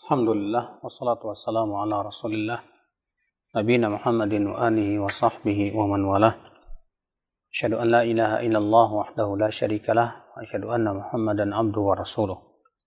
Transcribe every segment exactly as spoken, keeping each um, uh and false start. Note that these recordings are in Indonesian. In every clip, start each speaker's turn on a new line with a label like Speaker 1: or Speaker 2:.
Speaker 1: Alhamdulillah, wassalatu wassalamu ala rasulillah nabiyina Muhammadin wa alihi wa sahbihi wa man walah. Asyhadu an la ilaha illallah wahdahu la syarikalah wa asyhadu anna Muhammadan abduhu wa rasuluh.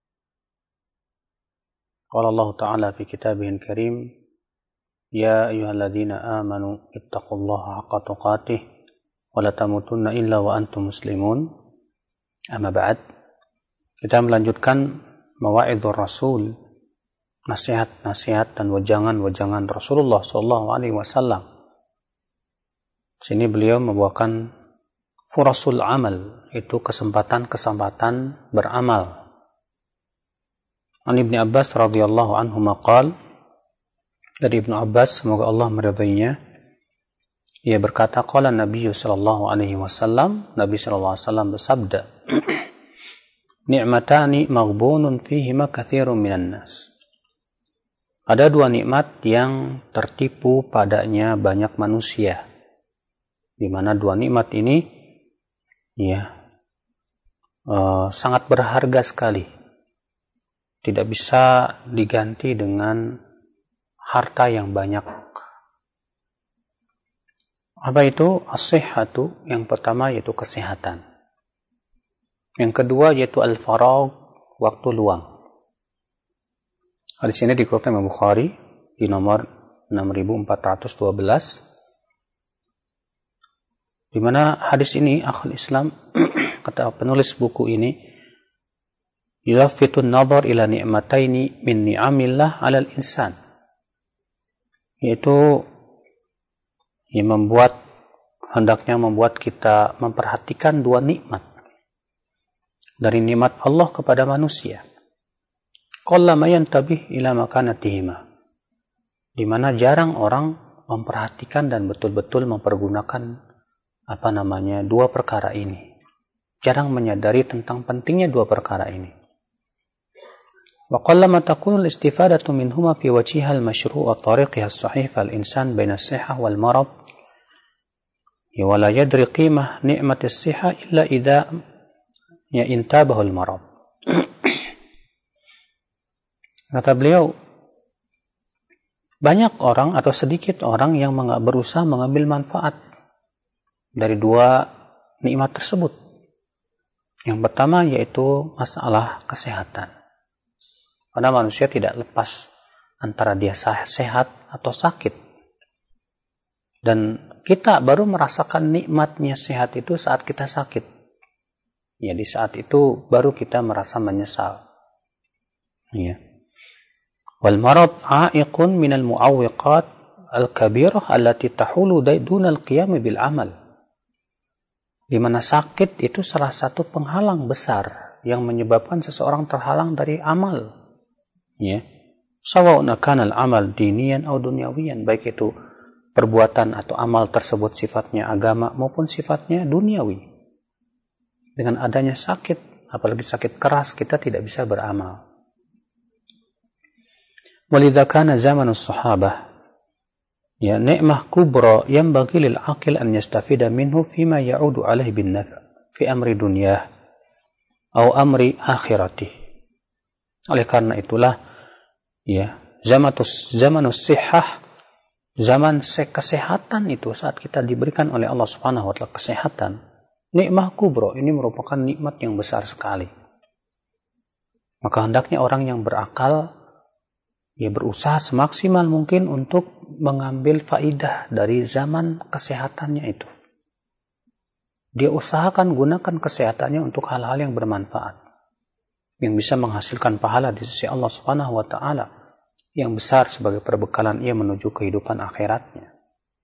Speaker 1: Qala Allah Ta'ala fi kitabihil karim, ya ayyuhalladzina amanu ittaqullaha haqqa tuqatih wa la tamutunna illa wa antum muslimun. Amma ba'd. Kita melanjutkan mawa'idhur rasul, nasihat-nasihat dan wejangan-wejangan Rasulullah sallallahu alaihi wasallam. Sini beliau membawakan furasul amal, itu kesempatan-kesempatan beramal. An Ibnu Abbas radhiyallahu anhu maqal, dari Ibnu Abbas semoga Allah meridainya, ia berkata, qala Nabi sallallahu alaihi wasallam, Nabi sallallahu alaihi wasallam bersabda, ni'matani maghbunun fihima katsirun minan nas. Ada dua nikmat yang tertipu padanya banyak manusia. Di mana dua nikmat ini ya uh, sangat berharga sekali. Tidak bisa diganti dengan harta yang banyak. Apa itu? As-sihhatu, yang pertama yaitu kesehatan. Yang kedua yaitu al-faragh, waktu luang. Hadis ini dikeluarkan Imam Bukhari di nomor enam ribu empat ratus dua belas. Di mana hadis ini akhul Islam kata penulis buku ini, yulafitun nazar ila ni'mataini min ni'amillah 'alal insan. Yaitu yang membuat hendaknya membuat kita memperhatikan dua nikmat dari nikmat Allah kepada manusia. Qallama yantabih ila makanatihima, di mana jarang orang memperhatikan dan betul-betul mempergunakan apa namanya dua perkara ini. Jarang menyadari tentang pentingnya dua perkara ini. Wa qallama takunu al-istifadatu minhuma fi wajhiha al-mashru' wa tariqiha as-sahih fal insan baina as-sihhah wal marad. Wa la yadri qimah ni'mat as-sihhah illa idza ya intabahu al-marad. Kata beliau, banyak orang atau sedikit orang yang berusaha mengambil manfaat dari dua nikmat tersebut. Yang pertama yaitu masalah kesehatan. Karena manusia tidak lepas antara dia sehat atau sakit. Dan kita baru merasakan nikmatnya sehat itu saat kita sakit. Ya, di saat itu baru kita merasa menyesal. Ya. Wal marad a'iqun minal mu'awwiqat al-kabirah allati tahulu dunal qiyam bil amal. Di mana sakit itu salah satu penghalang besar yang menyebabkan seseorang terhalang dari amal. Ya. Sawa'un kana al-amal diniyan aw dunyawiyan, baik itu perbuatan atau amal tersebut sifatnya agama maupun sifatnya duniawi. Dengan adanya sakit, apalagi sakit keras, kita tidak bisa beramal. Walidha kana zamanus sahabah ya ni'mah kubra yanbaghi lil aqil an yastafida minhu fima ya'udu alaihi bin naf' fi amri dunyah atau amri akhirati. Oleh karena itulah ya zamatus zamanus sihhah, zaman kesehatan itu, saat kita diberikan oleh Allah Subhanahu wa taala kesehatan, nikmah kubra, ini merupakan nikmat yang besar sekali. Maka hendaknya orang yang berakal ia berusaha semaksimal mungkin untuk mengambil faidah dari zaman kesehatannya itu. Dia usahakan gunakan kesehatannya untuk hal-hal yang bermanfaat, yang bisa menghasilkan pahala di sisi Allah Subhanahu wa taala yang besar sebagai perbekalan ia menuju kehidupan akhiratnya.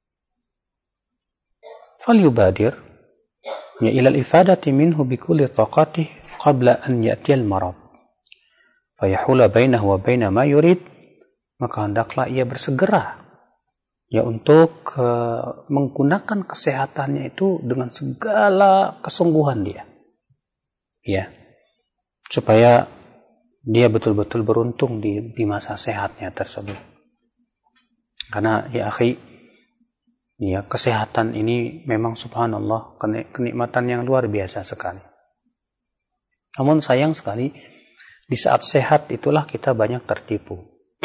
Speaker 1: Falyubadir ya ila al-ifadati minhu bi kulli taqatihi qabla an ya'tiyal marad. Fayahula bainahu wa baina ma yurid. Maka hendaklah ia bersegera ya untuk uh, menggunakan kesehatannya itu dengan segala kesungguhan dia, ya, supaya dia betul-betul beruntung di, di masa sehatnya tersebut. Karena ya akhi, ya kesehatan ini memang subhanallah kenikmatan yang luar biasa sekali. Namun sayang sekali Di saat sehat itulah kita banyak tertipu.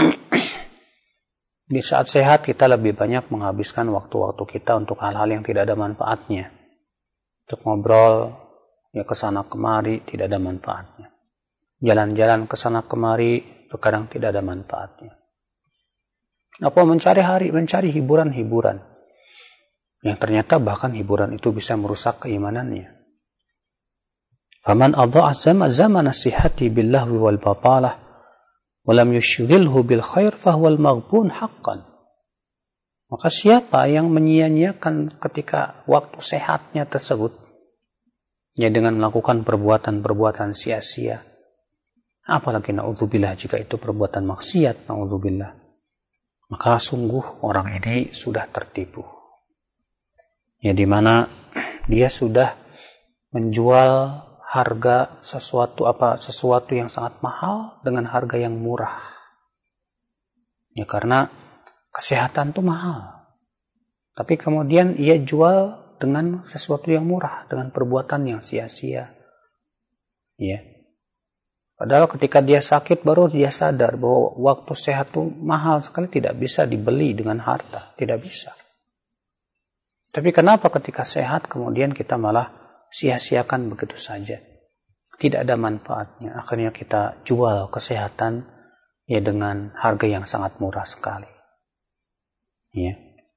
Speaker 1: Di saat sehat kita lebih banyak menghabiskan waktu-waktu kita untuk hal-hal yang tidak ada manfaatnya. Untuk ngobrol, ya kesana kemari tidak ada manfaatnya. Jalan-jalan kesana kemari terkadang tidak ada manfaatnya. Apa mencari hari, mencari hiburan-hiburan yang ternyata bahkan hiburan itu bisa merusak keimanannya. Faman adha'a zamana sihhati billahwi wal batalah wa lam yushghilhu bil khair fahuwal maghbun haqqan. Maka siapa yang menyia-nyiakan ketika waktu sehatnya tersebut ya dengan melakukan perbuatan-perbuatan sia-sia, apalagi na'udzubillah jika itu perbuatan maksiat, na'udzubillah, maka sungguh orang ini sudah tertipu. Ya, di mana dia sudah menjual harga sesuatu apa sesuatu yang sangat mahal dengan harga yang murah. Ya, karena kesehatan itu mahal. Tapi kemudian ia jual dengan sesuatu yang murah, dengan perbuatan yang sia-sia. Ya. Padahal ketika dia sakit baru dia sadar bahwa waktu sehat itu mahal sekali, tidak bisa dibeli dengan harta, tidak bisa. Tapi kenapa ketika sehat kemudian kita malah sia-siakan begitu saja? Tidak ada manfaatnya. Akhirnya kita jual kesehatan ya dengan harga yang sangat murah sekali. Ya.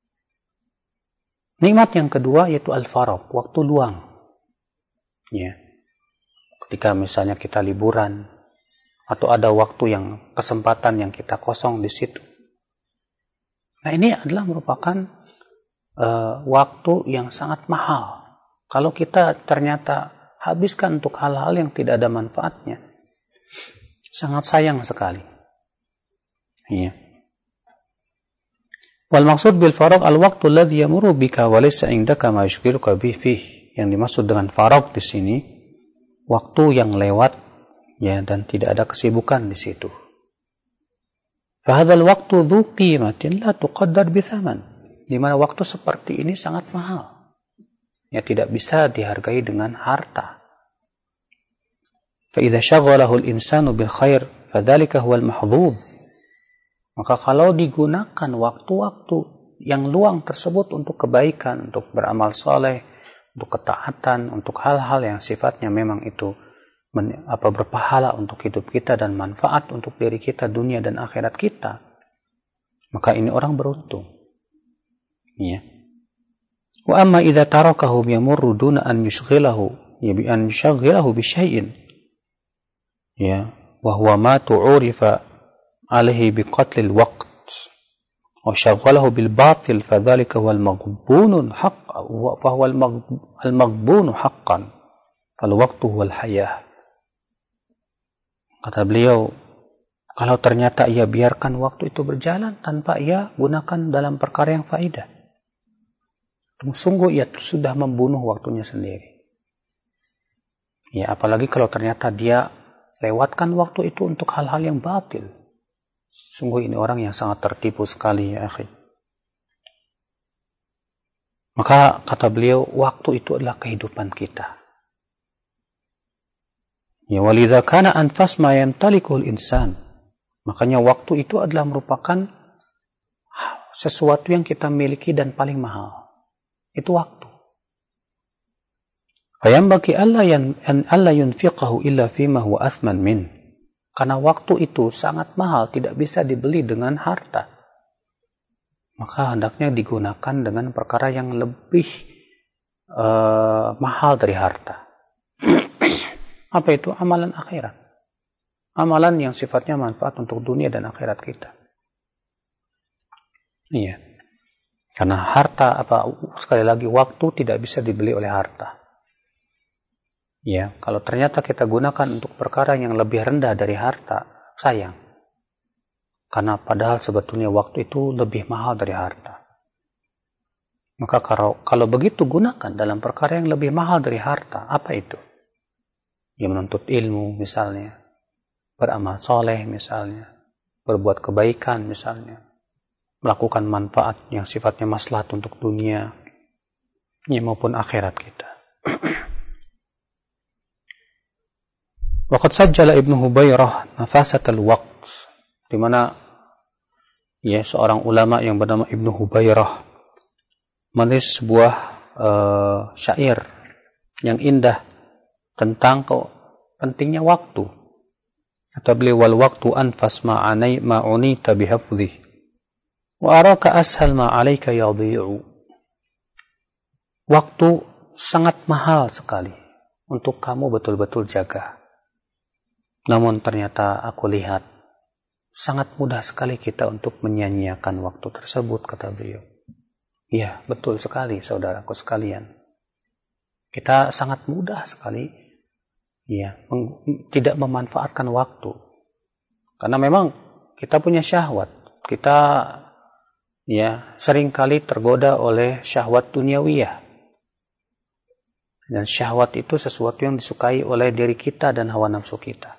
Speaker 1: Nikmat yang kedua yaitu al-faragh, waktu luang. Ya. Ketika misalnya kita liburan atau ada waktu yang kesempatan yang kita kosong di situ. Nah, ini adalah merupakan Uh, waktu yang sangat mahal. Kalau kita ternyata habiskan untuk hal-hal yang tidak ada manfaatnya, sangat sayang sekali. Iya. Wal maksud bil faragh al waqtu alladhi yamurru bika wa laysa indaka ma yushghiluka bihi. Yang dimaksud dengan faragh di sini waktu yang lewat ya dan tidak ada kesibukan di situ. Fa hadzal waqtu dzu qimatin la tuqaddar bi thaman. Di mana waktu seperti ini sangat mahal. Ya, tidak bisa dihargai dengan harta. Fa idza syaghalahu al-insanu bil khair fadzalika huwal mahdhudz. Maka kalau digunakan waktu-waktu yang luang tersebut untuk kebaikan, untuk beramal saleh, untuk ketaatan, untuk hal-hal yang sifatnya memang itu men, apa berpahala untuk hidup kita dan manfaat untuk diri kita dunia dan akhirat kita, maka ini orang beruntung. Ya. Wa amma idza tarakahu yamurru duna an yushghilahu ya bi an yushghilahu bi syai'in ya wa huwa ma tu'rifa alaihi bi qatl al-waqt wa shaghalahu bil batil fadhalika huwa al-maghbun haqqan fa huwa al-maghbun haqqan fal waqtu huwa al-hayah. Kata beliau, kalau ternyata ia biarkan waktu itu berjalan tanpa ia gunakan dalam perkara yang faidah, sungguh ia sudah membunuh waktunya sendiri. Ya, apalagi kalau ternyata dia lewatkan waktu itu untuk hal-hal yang batil. Sungguh ini orang yang sangat tertipu sekali, ya akhi. Maka kata beliau, waktu itu adalah kehidupan kita. Ya, walidza kana anfas ma yamtalikul insan. Makanya waktu itu adalah merupakan sesuatu yang kita miliki dan paling mahal. Itu waktu. Fayambaki alla yan alla yunfiqahu illa fima huwa athman min. Karena waktu itu sangat mahal, tidak bisa dibeli dengan harta. Maka hendaknya digunakan dengan perkara yang lebih uh, mahal dari harta. Apa itu? Amalan akhirat. Amalan yang sifatnya manfaat untuk dunia dan akhirat kita. Iya. Karena harta, apa sekali lagi, waktu tidak bisa dibeli oleh harta. Ya, kalau ternyata kita gunakan untuk perkara yang lebih rendah dari harta, sayang. Karena padahal sebetulnya waktu itu lebih mahal dari harta. Maka kalau, kalau begitu gunakan dalam perkara yang lebih mahal dari harta, apa itu? Ya, menuntut ilmu misalnya, beramal soleh misalnya, berbuat kebaikan misalnya, melakukan manfaat yang sifatnya maslahat untuk dunia ya, maupun akhirat kita. Waqad sajjala Ibnu Hubairah nafasat al-waqt, di mana ya seorang ulama yang bernama Ibnu Hubairah menulis sebuah uh, syair yang indah tentang kok pentingnya waktu. Kata beliau, wal waktu anfas ma'anai ma'unita bihafdhi wa araka ashal ma'alaika yadhi'u. Waktu sangat mahal sekali untuk kamu betul-betul jaga. Namun ternyata aku lihat sangat mudah sekali kita untuk menyanyiakan waktu tersebut, kata beliau. Ya, betul sekali saudaraku sekalian. Kita sangat mudah sekali ya meng- tidak memanfaatkan waktu. Karena memang kita punya syahwat. Kita ya seringkali tergoda oleh syahwat duniawiyah. Dan syahwat itu sesuatu yang disukai oleh diri kita dan hawa nafsu kita.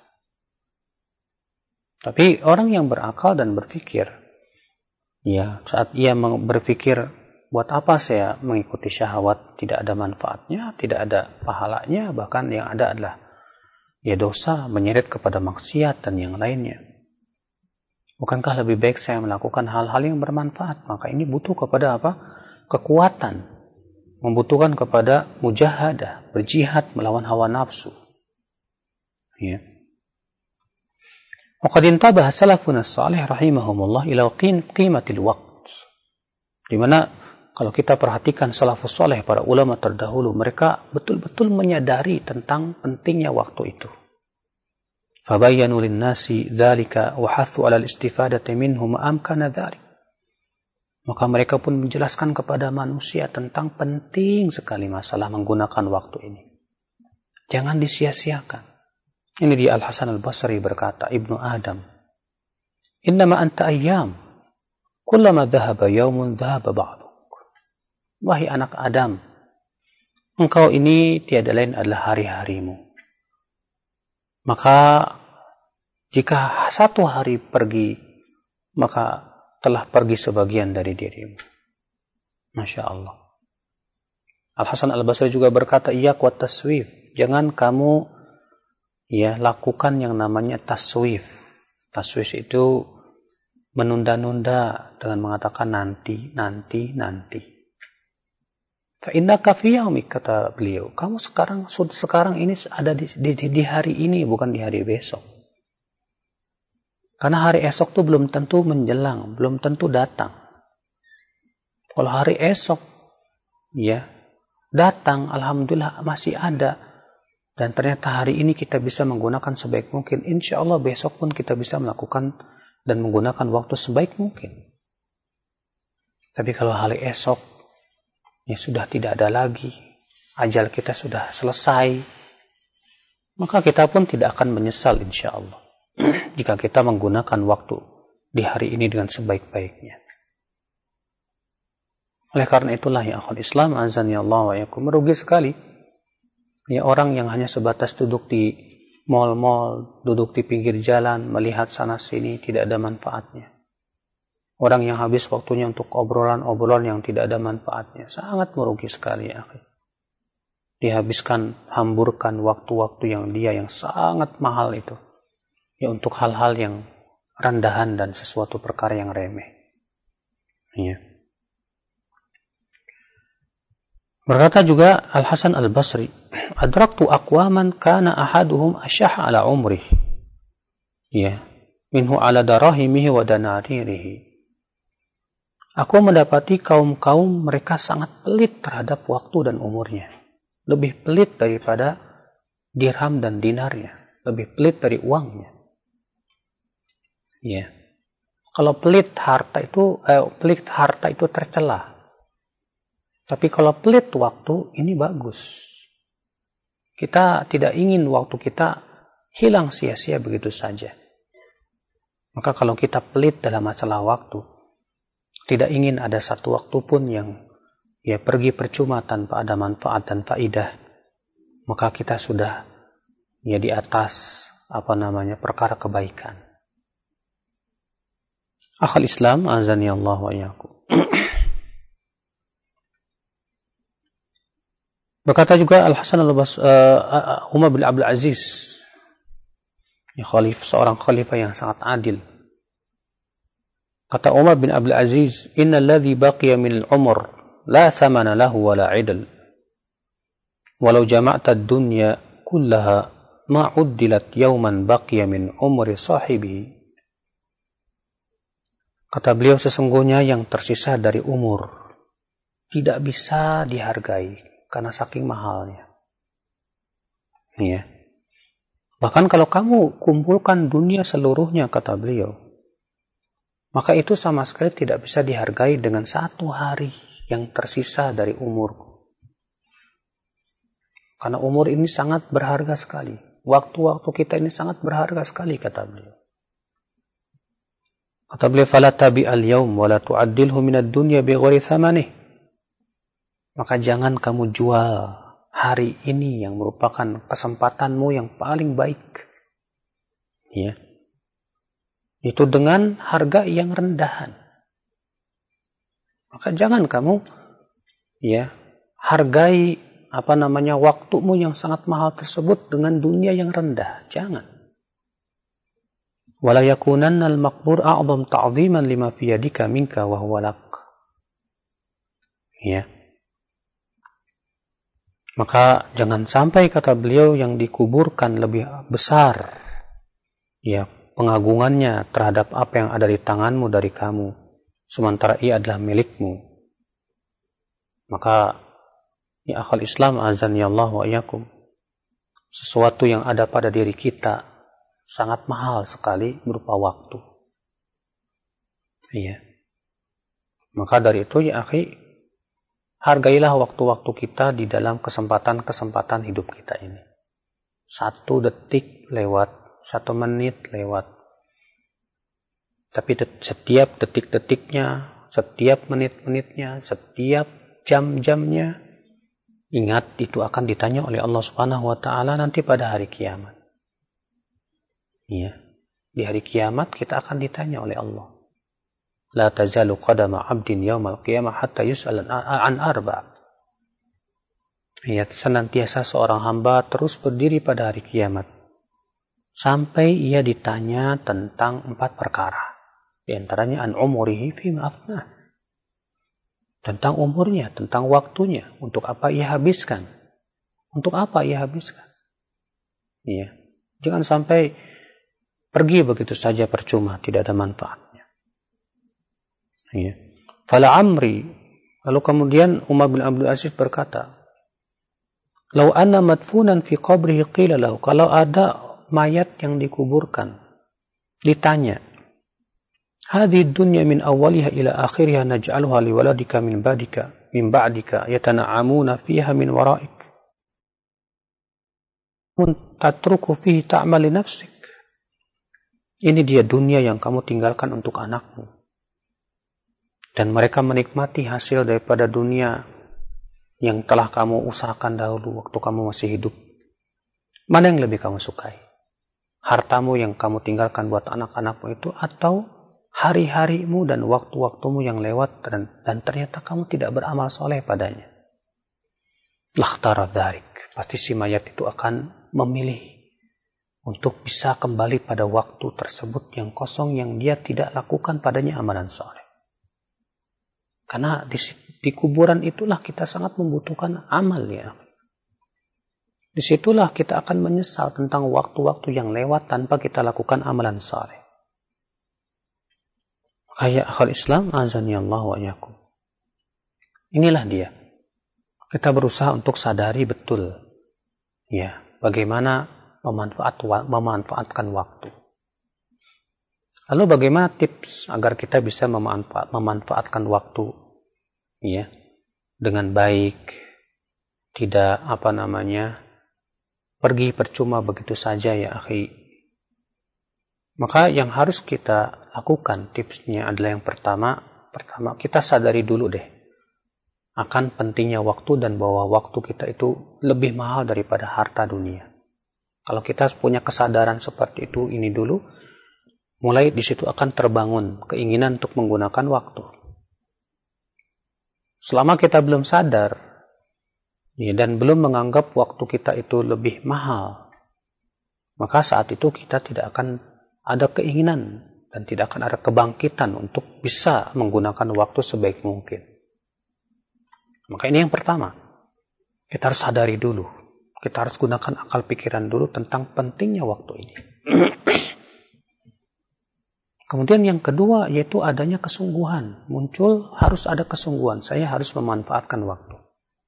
Speaker 1: Tapi orang yang berakal dan berpikir, ya saat ia berpikir, buat apa saya mengikuti syahwat, tidak ada manfaatnya, tidak ada pahalanya, bahkan yang ada adalah ya dosa, menyeret kepada maksiat dan yang lainnya. Bukankah lebih baik saya melakukan hal-hal yang bermanfaat? Maka ini butuh kepada apa? Kekuatan. Membutuhkan kepada mujahadah, berjihad melawan hawa nafsu. Ya. Wa qad intabaha salafun as-salih rahimahumullah ila qimatil waqt. Di mana kalau kita perhatikan salafus salih, para ulama terdahulu, mereka betul-betul menyadari tentang pentingnya waktu itu. Fabayyanu lin-nasi dzalika wa hathu 'ala al-istifadati minhu ma amkana dzalik. Maka mereka pun menjelaskan kepada manusia tentang penting sekali masalah menggunakan waktu ini. Jangan disia-siakan. Ini di Al-Hasan Al-Basri berkata, Ibnu Adam, innama anta ayyam, kullama dhahaba yawmun dhahaba ba'duk. Wahai anak Adam, engkau ini tiada lain adalah hari-harimu. Maka jika satu hari pergi, maka telah pergi sebagian dari dirimu. Masya Allah. Al-Hasan Al-Basri juga berkata, iyyak wa taswif. Jangan kamu ya lakukan yang namanya taswif. Taswif itu menunda-nunda dengan mengatakan nanti, nanti, nanti. Fa innaka fi yaumik, kata beliau. Kamu sekarang sekarang ini ada di, di, di hari ini, bukan di hari besok. Karena hari esok itu belum tentu menjelang, belum tentu datang. Kalau hari esok, ya, datang, alhamdulillah masih ada. Dan ternyata hari ini kita bisa menggunakan sebaik mungkin. Insya Allah besok pun kita bisa melakukan dan menggunakan waktu sebaik mungkin. Tapi kalau hari esok, ya sudah tidak ada lagi. Ajal kita sudah selesai. Maka kita pun tidak akan menyesal insya Allah. Jika kita menggunakan waktu di hari ini dengan sebaik-baiknya. Oleh karena itulah ya akhwat Islam, azan ya Allah wa yakum, merugi sekali ya orang yang hanya sebatas duduk di mal-mal, duduk di pinggir jalan, melihat sana sini, tidak ada manfaatnya. Orang yang habis waktunya untuk obrolan-obrolan yang tidak ada manfaatnya, sangat merugi sekali ya akhi. Dihabiskan, hamburkan waktu-waktu yang dia yang sangat mahal itu ya untuk hal-hal yang rendahan dan sesuatu perkara yang remeh. Ya. Berkata juga Al-Hasan Al-Basri, adraktu aqwaman kana ahaduhum asyah ala umrih. Ya, minhu ala darahimihi wa danaririhi. Aku mendapati kaum-kaum mereka sangat pelit terhadap waktu dan umurnya. Lebih pelit daripada dirham dan dinarnya, lebih pelit dari uangnya. Ya. Kalau pelit harta itu eh, pelit harta itu tercela. Tapi kalau pelit waktu ini bagus. Kita tidak ingin waktu kita hilang sia-sia begitu saja. Maka kalau kita pelit dalam masalah waktu, tidak ingin ada satu waktu pun yang ya pergi percuma tanpa ada manfaat dan faidah, maka kita sudah ya di atas apa namanya perkara kebaikan. Akhal Islam, azani Allah wa iyyakum. Berkata juga Al-Hasan Al-Basri, uh, Umar bin Abdul Aziz Ya, khalif, seorang khalifah yang sangat adil. Kata Umar bin Abdul Aziz, "Innal ladzi baqiya min al-umr la thamana lahu wa la 'idl. Walau jama'ta ad-dunya kullaha ma 'uddilat yawman baqiya min umri sahibihi." Kata beliau, sesungguhnya yang tersisa dari umur tidak bisa dihargai karena saking mahalnya. Ya. Bahkan kalau kamu kumpulkan dunia seluruhnya, kata beliau, maka itu sama sekali tidak bisa dihargai dengan satu hari yang tersisa dari umur. Karena umur ini sangat berharga sekali. Waktu-waktu kita ini sangat berharga sekali, kata beliau. Kata beliau, "Fala tabi al-yawm wa la tu'addilhu min ad-dunya bi ghairi thamanih." Maka jangan kamu jual hari ini yang merupakan kesempatanmu yang paling baik. Ya. Itu dengan harga yang rendahan. Maka jangan kamu ya hargai apa namanya waktumu yang sangat mahal tersebut dengan dunia yang rendah. Jangan. Wala yakunanna al-maqbur a'zam ta'ziman lima fi yadika minka wa huwa lak. Ya. Maka jangan sampai, kata beliau, yang dikuburkan lebih besar ya pengagungannya terhadap apa yang ada di tanganmu dari kamu, sementara ia adalah milikmu. Maka ya akhal Islam azani Allah wa iyyakum, sesuatu yang ada pada diri kita sangat mahal sekali berupa waktu. Iya. Maka dari itu ya akhi, hargailah waktu-waktu kita di dalam kesempatan-kesempatan hidup kita ini. Satu detik lewat, satu menit lewat. Tapi det- setiap detik-detiknya, setiap menit-menitnya, setiap jam-jamnya, ingat itu akan ditanya oleh Allah Subhanahu wa taala nanti pada hari kiamat. Iya. Di hari kiamat kita akan ditanya oleh Allah. La tazalu qadama 'abdin yaumal qiyamah hatta yus'al an arba'. Ya, senantiasa seorang hamba terus berdiri pada hari kiamat sampai ia ditanya tentang empat perkara. Di antaranya an umurihi fima afnah. Tentang umurnya, tentang waktunya, untuk apa ia habiskan. Untuk apa ia habiskan? Iya. Jangan sampai pergi begitu saja percuma, tidak ada manfaatnya. Ya. Fala amri. Lalu kemudian Umar bin Abdul Aziz berkata, "Lau anna madfunan fi qabrihi qila lahu." Kalau ada mayat yang dikuburkan, ditanya, "Hadhihi dunya min awwaliha ila akhiriha naj'aluha li waladika min ba'dika min ba'dika yatana'amuna fiha min wara'ik. Mun tatruku fihi ta'mal li nafsik." Ini dia dunia yang kamu tinggalkan untuk anakmu. Dan mereka menikmati hasil daripada dunia yang telah kamu usahakan dahulu waktu kamu masih hidup. Mana yang lebih kamu sukai? Hartamu yang kamu tinggalkan buat anak-anakmu itu, atau hari-harimu dan waktu-waktumu yang lewat dan, dan ternyata kamu tidak beramal soleh padanya? Lakhtara dharik. Pasti si mayat itu akan memilih untuk bisa kembali pada waktu tersebut yang kosong, yang dia tidak lakukan padanya amalan soleh. Karena di, di kuburan itulah kita sangat membutuhkan amal ya. Disitulah kita akan menyesal tentang waktu-waktu yang lewat tanpa kita lakukan amalan soleh. Kayak akhal Islam azani Allah wa iyyakum. Inilah dia. Kita berusaha untuk sadari betul ya bagaimana Memanfaat, memanfaatkan waktu. Lalu bagaimana tips agar kita bisa memanfaat, memanfaatkan waktu ya dengan baik, tidak apa namanya pergi percuma begitu saja ya akhi. Maka yang harus kita lakukan tipsnya adalah yang pertama, pertama kita sadari dulu deh akan pentingnya waktu dan bahwa waktu kita itu lebih mahal daripada harta dunia. Kalau kita punya kesadaran seperti itu ini dulu, mulai di situ akan terbangun keinginan untuk menggunakan waktu. Selama kita belum sadar ya, dan belum menganggap waktu kita itu lebih mahal maka saat itu kita tidak akan ada keinginan dan tidak akan ada kebangkitan untuk bisa menggunakan waktu sebaik mungkin. Maka ini yang pertama, kita harus sadari dulu, kita harus gunakan akal pikiran dulu tentang pentingnya waktu ini. Kemudian yang kedua yaitu adanya kesungguhan. Muncul harus ada kesungguhan. Saya harus memanfaatkan waktu.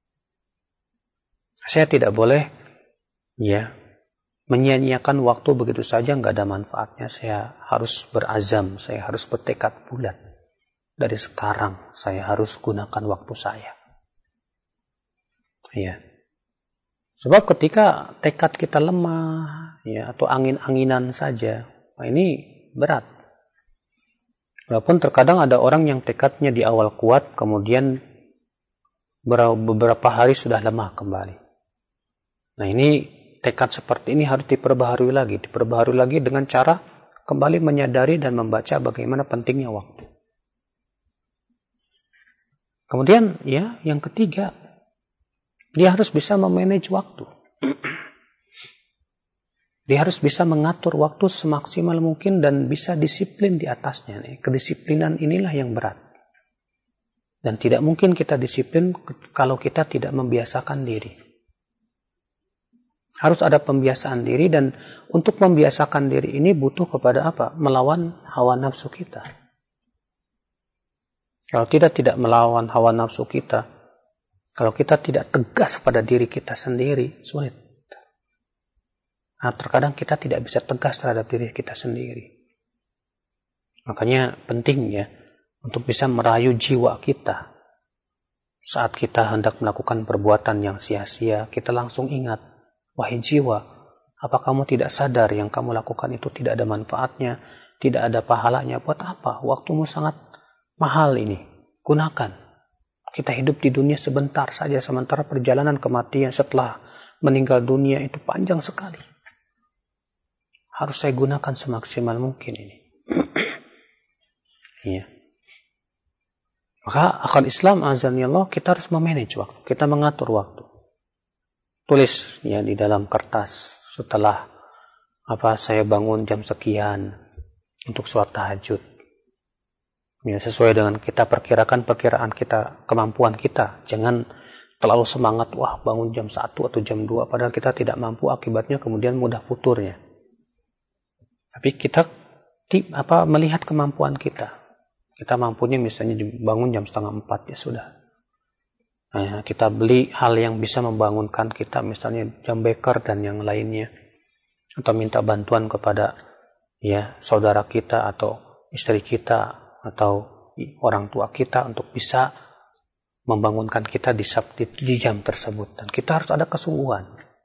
Speaker 1: Saya tidak boleh ya menyia-nyiakan waktu begitu saja nggak ada manfaatnya. Saya harus berazam, saya harus bertekad bulat. Dari sekarang saya harus gunakan waktu saya. Ya. Sebab ketika tekad kita lemah ya atau angin-anginan saja, nah ini berat. Walaupun terkadang ada orang yang tekadnya di awal kuat, kemudian beberapa hari sudah lemah kembali. Nah ini tekad seperti ini harus diperbaharui lagi. Diperbaharui lagi dengan cara kembali menyadari dan membaca bagaimana pentingnya waktu. Kemudian ya yang ketiga, dia harus bisa memanage waktu. Dia harus bisa mengatur waktu semaksimal mungkin dan bisa disiplin di atasnya. Kedisiplinan inilah yang berat. Dan tidak mungkin kita disiplin kalau kita tidak membiasakan diri. Harus ada pembiasaan diri, dan untuk membiasakan diri ini butuh kepada apa? Melawan hawa nafsu kita. Kalau kita tidak melawan hawa nafsu kita, kalau kita tidak tegas pada diri kita sendiri, sulit. Nah, terkadang kita tidak bisa tegas terhadap diri kita sendiri. Makanya penting ya untuk bisa merayu jiwa kita. Saat kita hendak melakukan perbuatan yang sia-sia, kita langsung ingat, wahai jiwa, apa kamu tidak sadar yang kamu lakukan itu tidak ada manfaatnya, tidak ada pahalanya? Buat apa? Waktumu sangat mahal ini. Gunakan. Kita hidup di dunia sebentar saja, sementara perjalanan kematian setelah meninggal dunia itu panjang sekali. Harus saya gunakan semaksimal mungkin ini. Iya. Maka akal Islam azanillah, kita harus memanage waktu, kita mengatur waktu. Tulis ya di dalam kertas, setelah apa saya bangun jam sekian untuk sholat tahajud. Ya, sesuai dengan kita perkirakan perkiraan kita, kemampuan kita. Jangan terlalu semangat, wah bangun jam satu atau jam dua, padahal kita tidak mampu, akibatnya kemudian mudah futurnya. Tapi kita apa melihat kemampuan kita. Kita mampunya misalnya bangun jam setengah empat, ya sudah. Nah, kita beli hal yang bisa membangunkan kita, misalnya jam beker dan yang lainnya. Atau minta bantuan kepada ya saudara kita atau istri kita atau orang tua kita untuk bisa membangunkan kita di, di, di jam tersebut. Dan kita harus ada kesungguhan.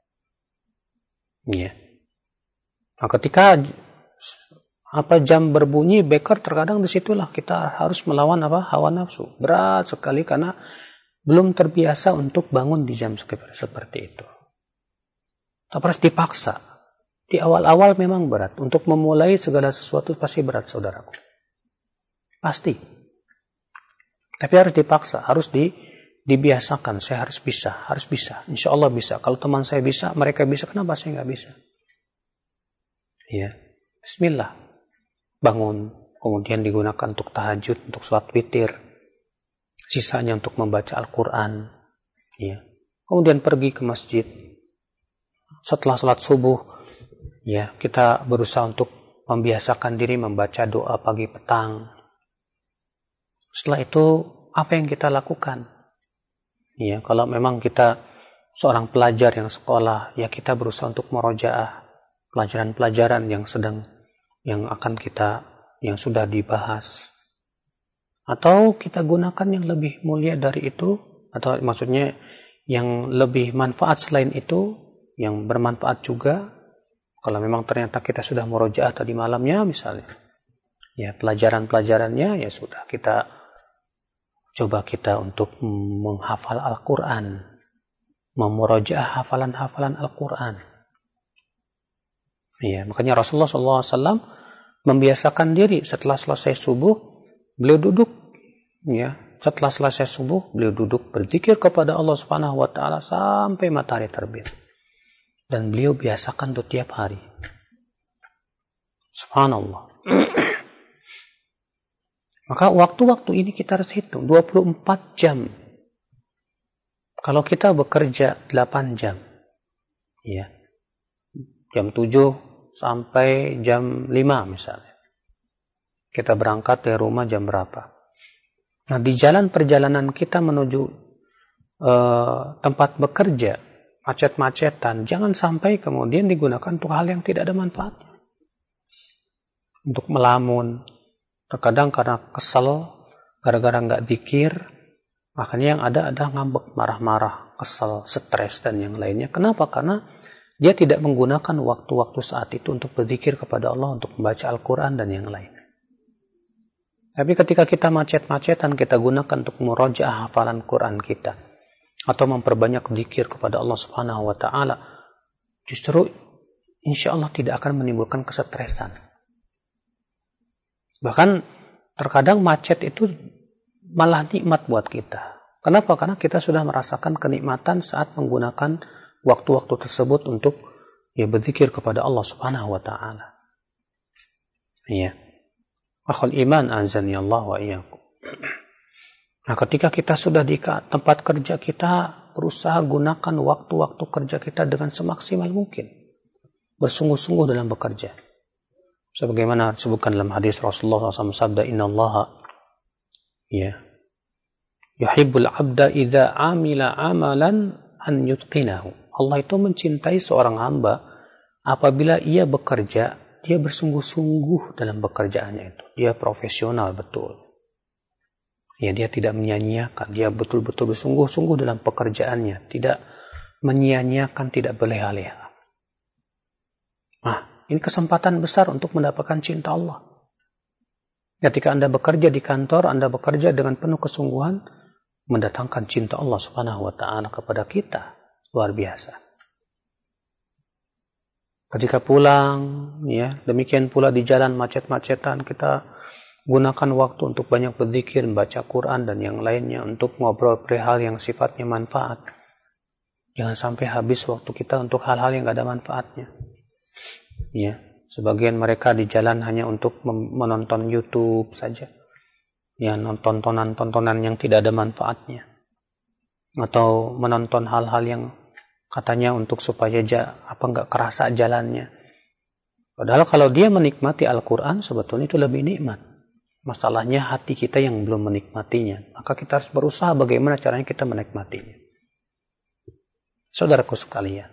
Speaker 1: Ya. Nah, ketika apa jam berbunyi beker, terkadang disitulah kita harus melawan apa hawa nafsu. Berat sekali karena belum terbiasa untuk bangun di jam seperti itu. Tapi harus dipaksa. Di awal-awal memang berat. Untuk memulai segala sesuatu pasti berat, saudaraku. Pasti. Tapi harus dipaksa, harus di, dibiasakan. Saya harus bisa, harus bisa. Insya Allah bisa. Kalau teman saya bisa, mereka bisa. Kenapa saya nggak bisa? Ya, Bismillah. Bangun, kemudian digunakan untuk tahajud, untuk sholat witir, sisanya untuk membaca Al-Quran, ya. Kemudian pergi ke masjid. Setelah sholat subuh, ya kita berusaha untuk membiasakan diri membaca doa pagi petang. Setelah itu apa yang kita lakukan? Ya, kalau memang kita seorang pelajar yang sekolah, ya kita berusaha untuk merojaah pelajaran-pelajaran yang sedang yang akan kita, yang sudah dibahas. Atau kita gunakan yang lebih mulia dari itu, atau maksudnya yang lebih manfaat selain itu, yang bermanfaat juga, kalau memang ternyata kita sudah murojaah tadi malamnya misalnya. Ya, pelajaran-pelajarannya ya sudah, kita coba kita untuk menghafal Al-Quran, memurojaah hafalan-hafalan Al-Quran. Ya, makanya Rasulullah shallallahu alaihi wasallam membiasakan diri setelah selesai subuh, beliau duduk. Ya, setelah selesai subuh, beliau duduk berzikir kepada Allah Subhanahu Wa Taala sampai matahari terbit. Dan beliau biasakan itu tiap hari. Subhanallah. Maka waktu-waktu ini kita harus hitung dua puluh empat jam. Kalau kita bekerja delapan jam, ya, jam tujuh sampai jam lima misalnya. Kita berangkat dari rumah jam berapa? Nah, di jalan perjalanan kita menuju uh, tempat bekerja, macet-macetan, jangan sampai kemudian digunakan untuk hal yang tidak ada manfaatnya. Untuk melamun, terkadang karena kesel, gara-gara nggak zikir, makanya yang ada ada ngambek, marah-marah, kesel, stres, dan yang lainnya. Kenapa? Karena dia tidak menggunakan waktu-waktu saat itu untuk berzikir kepada Allah, untuk membaca Al-Quran dan yang lain. Tapi ketika kita macet-macetan, kita gunakan untuk murojaah hafalan Quran kita, atau memperbanyak zikir kepada Allah Subhanahu wa Ta'ala, justru insya Allah tidak akan menimbulkan kesetresan. Bahkan terkadang macet itu malah nikmat buat kita. Kenapa? Karena kita sudah merasakan kenikmatan saat menggunakan waktu-waktu tersebut untuk ya berzikir kepada Allah Subhanahu wa Ta'ala. Iya. Akhul iman azani Allah wa iyyakum. Nah, ketika kita sudah di tempat kerja, kita berusaha gunakan waktu-waktu kerja kita dengan semaksimal mungkin. Bersungguh-sungguh dalam bekerja. Sebagaimana disebutkan dalam hadis Rasulullah shallallahu alaihi wasallam sabda, Inna Allah ya yuhibbul abda idza amila amalan an yutqinahu. Allah itu mencintai seorang hamba apabila ia bekerja, dia bersungguh-sungguh dalam pekerjaannya itu. Dia profesional betul. Ya, dia tidak menyia-nyiakan. Dia betul-betul bersungguh-sungguh dalam pekerjaannya. Tidak menyia-nyiakan, tidak berleha-leha. Nah, ini kesempatan besar untuk mendapatkan cinta Allah. Ketika Anda bekerja di kantor, Anda bekerja dengan penuh kesungguhan, mendatangkan cinta Allah Subhanahu wa Ta'ala kepada kita. Luar biasa. Ketika pulang, ya, demikian pula di jalan macet-macetan, kita gunakan waktu untuk banyak berzikir, membaca Quran dan yang lainnya, untuk ngobrol perihal yang sifatnya manfaat. Jangan sampai habis waktu kita untuk hal-hal yang gak ada manfaatnya. Ya, sebagian mereka di jalan hanya untuk menonton YouTube saja. Ya, nonton tontonan-tontonan yang tidak ada manfaatnya. Atau menonton hal-hal yang katanya untuk supaya ja, apa enggak kerasa jalannya. Padahal kalau dia menikmati Al-Quran, sebetulnya itu lebih nikmat. Masalahnya hati kita yang belum menikmatinya. Maka kita harus berusaha bagaimana caranya kita menikmatinya. Saudaraku sekalian.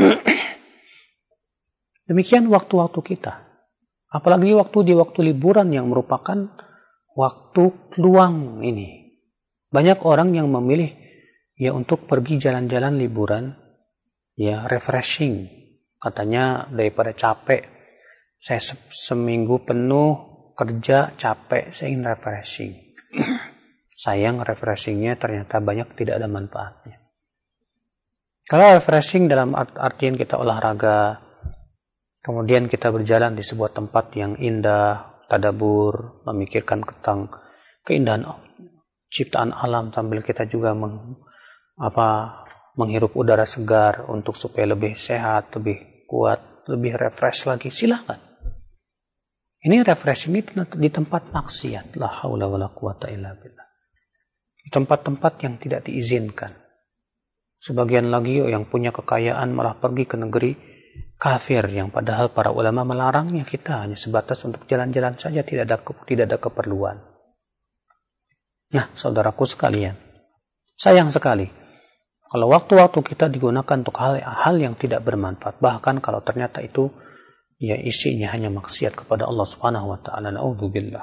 Speaker 1: Demikian waktu-waktu kita. Apalagi waktu di waktu liburan yang merupakan waktu luang ini. Banyak orang yang memilih ya untuk pergi jalan-jalan liburan, ya refreshing. Katanya daripada capek, saya se- seminggu penuh kerja capek, saya ingin refreshing. Sayang refreshingnya ternyata banyak tidak ada manfaatnya. Kalau refreshing dalam art- artian kita olahraga, kemudian kita berjalan di sebuah tempat yang indah, tadabur, memikirkan tentang keindahan ciptaan alam sambil kita juga meng, apa, menghirup udara segar untuk supaya lebih sehat, lebih kuat, lebih refresh lagi, silakan. Ini refreshing ini di tempat maksiat, la haula wala quwata illa billah. Di tempat-tempat yang tidak diizinkan. Sebagian lagi yang punya kekayaan malah pergi ke negeri kafir yang padahal para ulama melarangnya. Kita hanya sebatas untuk jalan-jalan saja, tidak ada tidak ada keperluan. Nah, saudaraku sekalian, sayang sekali kalau waktu-waktu kita digunakan untuk hal-hal yang tidak bermanfaat, bahkan kalau ternyata itu ya isinya hanya maksiat kepada Allah Subhanahu wa Ta'ala. Na'udzubillah.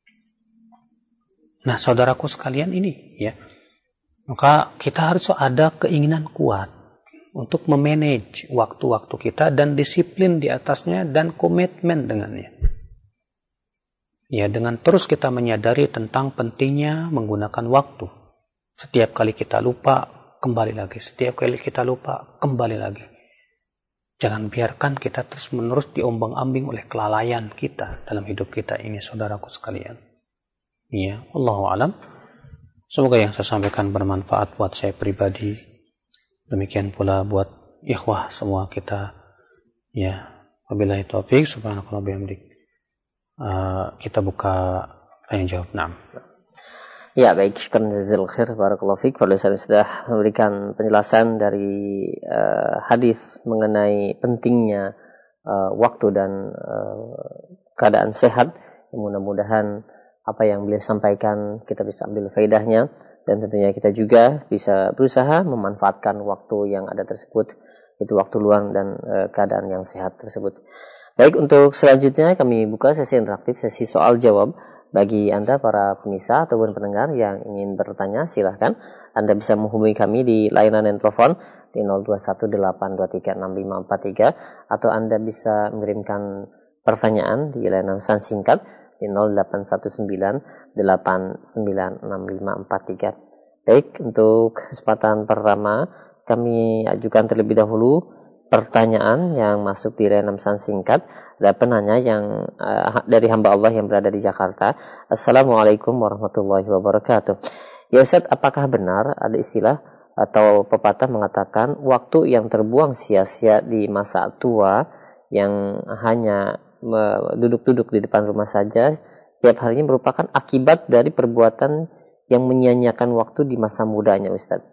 Speaker 1: Nah, saudaraku sekalian ini ya, maka kita harus ada keinginan kuat untuk memanage waktu-waktu kita dan disiplin di atasnya dan komitmen dengannya. Ya, dengan terus kita menyadari tentang pentingnya menggunakan waktu. Setiap kali kita lupa, kembali lagi. Setiap kali kita lupa, kembali lagi. Jangan biarkan kita terus-menerus diombang-ambing oleh kelalaian kita dalam hidup kita ini, saudaraku sekalian. Ya, Allahu a'lam. Semoga yang saya sampaikan bermanfaat buat saya pribadi. Demikian pula buat ikhwah semua kita. Ya, wabillahi taufik, subhanakallah bihamdik. uh, kita buka tanya jawab. Naam.
Speaker 2: Ya, baik, syukran jazil khair, barakallahu fiik. Kalau saya sudah memberikan penjelasan dari uh, hadis mengenai pentingnya uh, waktu dan uh, keadaan sehat, mudah-mudahan apa yang beliau sampaikan kita bisa ambil faedahnya, dan tentunya kita juga bisa berusaha memanfaatkan waktu yang ada tersebut, itu waktu luang dan uh, keadaan yang sehat tersebut. Baik, untuk selanjutnya kami buka sesi interaktif, sesi soal jawab. Bagi Anda para pemirsa ataupun pendengar yang ingin bertanya, silahkan Anda bisa menghubungi kami di layanan dan telepon di nol dua satu delapan dua tiga enam lima empat tiga, atau Anda bisa mengirimkan pertanyaan di layanan pesan singkat di nol delapan satu sembilan delapan sembilan enam lima empat tiga. Baik, untuk kesempatan pertama kami ajukan terlebih dahulu pertanyaan yang masuk di layanan pesan singkat. Ada penanya yang uh, dari hamba Allah yang berada di Jakarta. Assalamualaikum warahmatullahi wabarakatuh. Ya Ustaz, apakah benar ada istilah atau pepatah mengatakan waktu yang terbuang sia-sia di masa tua, yang hanya duduk-duduk di depan rumah saja setiap harinya, merupakan akibat dari perbuatan yang menyia-nyiakan waktu di masa mudanya, Ustaz?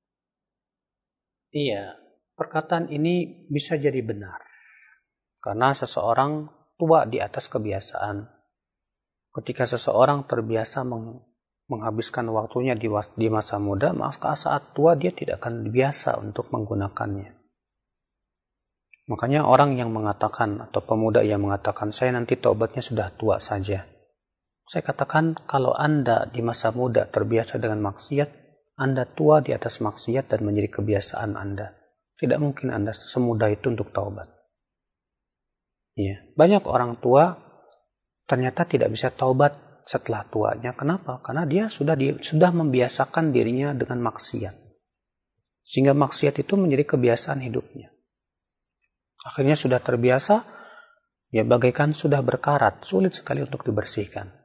Speaker 1: Iya, perkataan ini bisa jadi benar. Karena seseorang tua di atas kebiasaan. Ketika seseorang terbiasa meng, menghabiskan waktunya di, di masa muda, maka saat tua dia tidak akan biasa untuk menggunakannya. Makanya orang yang mengatakan, atau pemuda yang mengatakan, saya nanti taubatnya sudah tua saja. Saya katakan, kalau Anda di masa muda terbiasa dengan maksiat, Anda tua di atas maksiat dan menjadi kebiasaan Anda. Tidak mungkin Anda semudah itu untuk taubat. Ya, banyak orang tua ternyata tidak bisa taubat setelah tuanya. Kenapa? Karena dia sudah di, sudah membiasakan dirinya dengan maksiat. Sehingga maksiat itu menjadi kebiasaan hidupnya. Akhirnya sudah terbiasa, ya bagaikan sudah berkarat, sulit sekali untuk dibersihkan.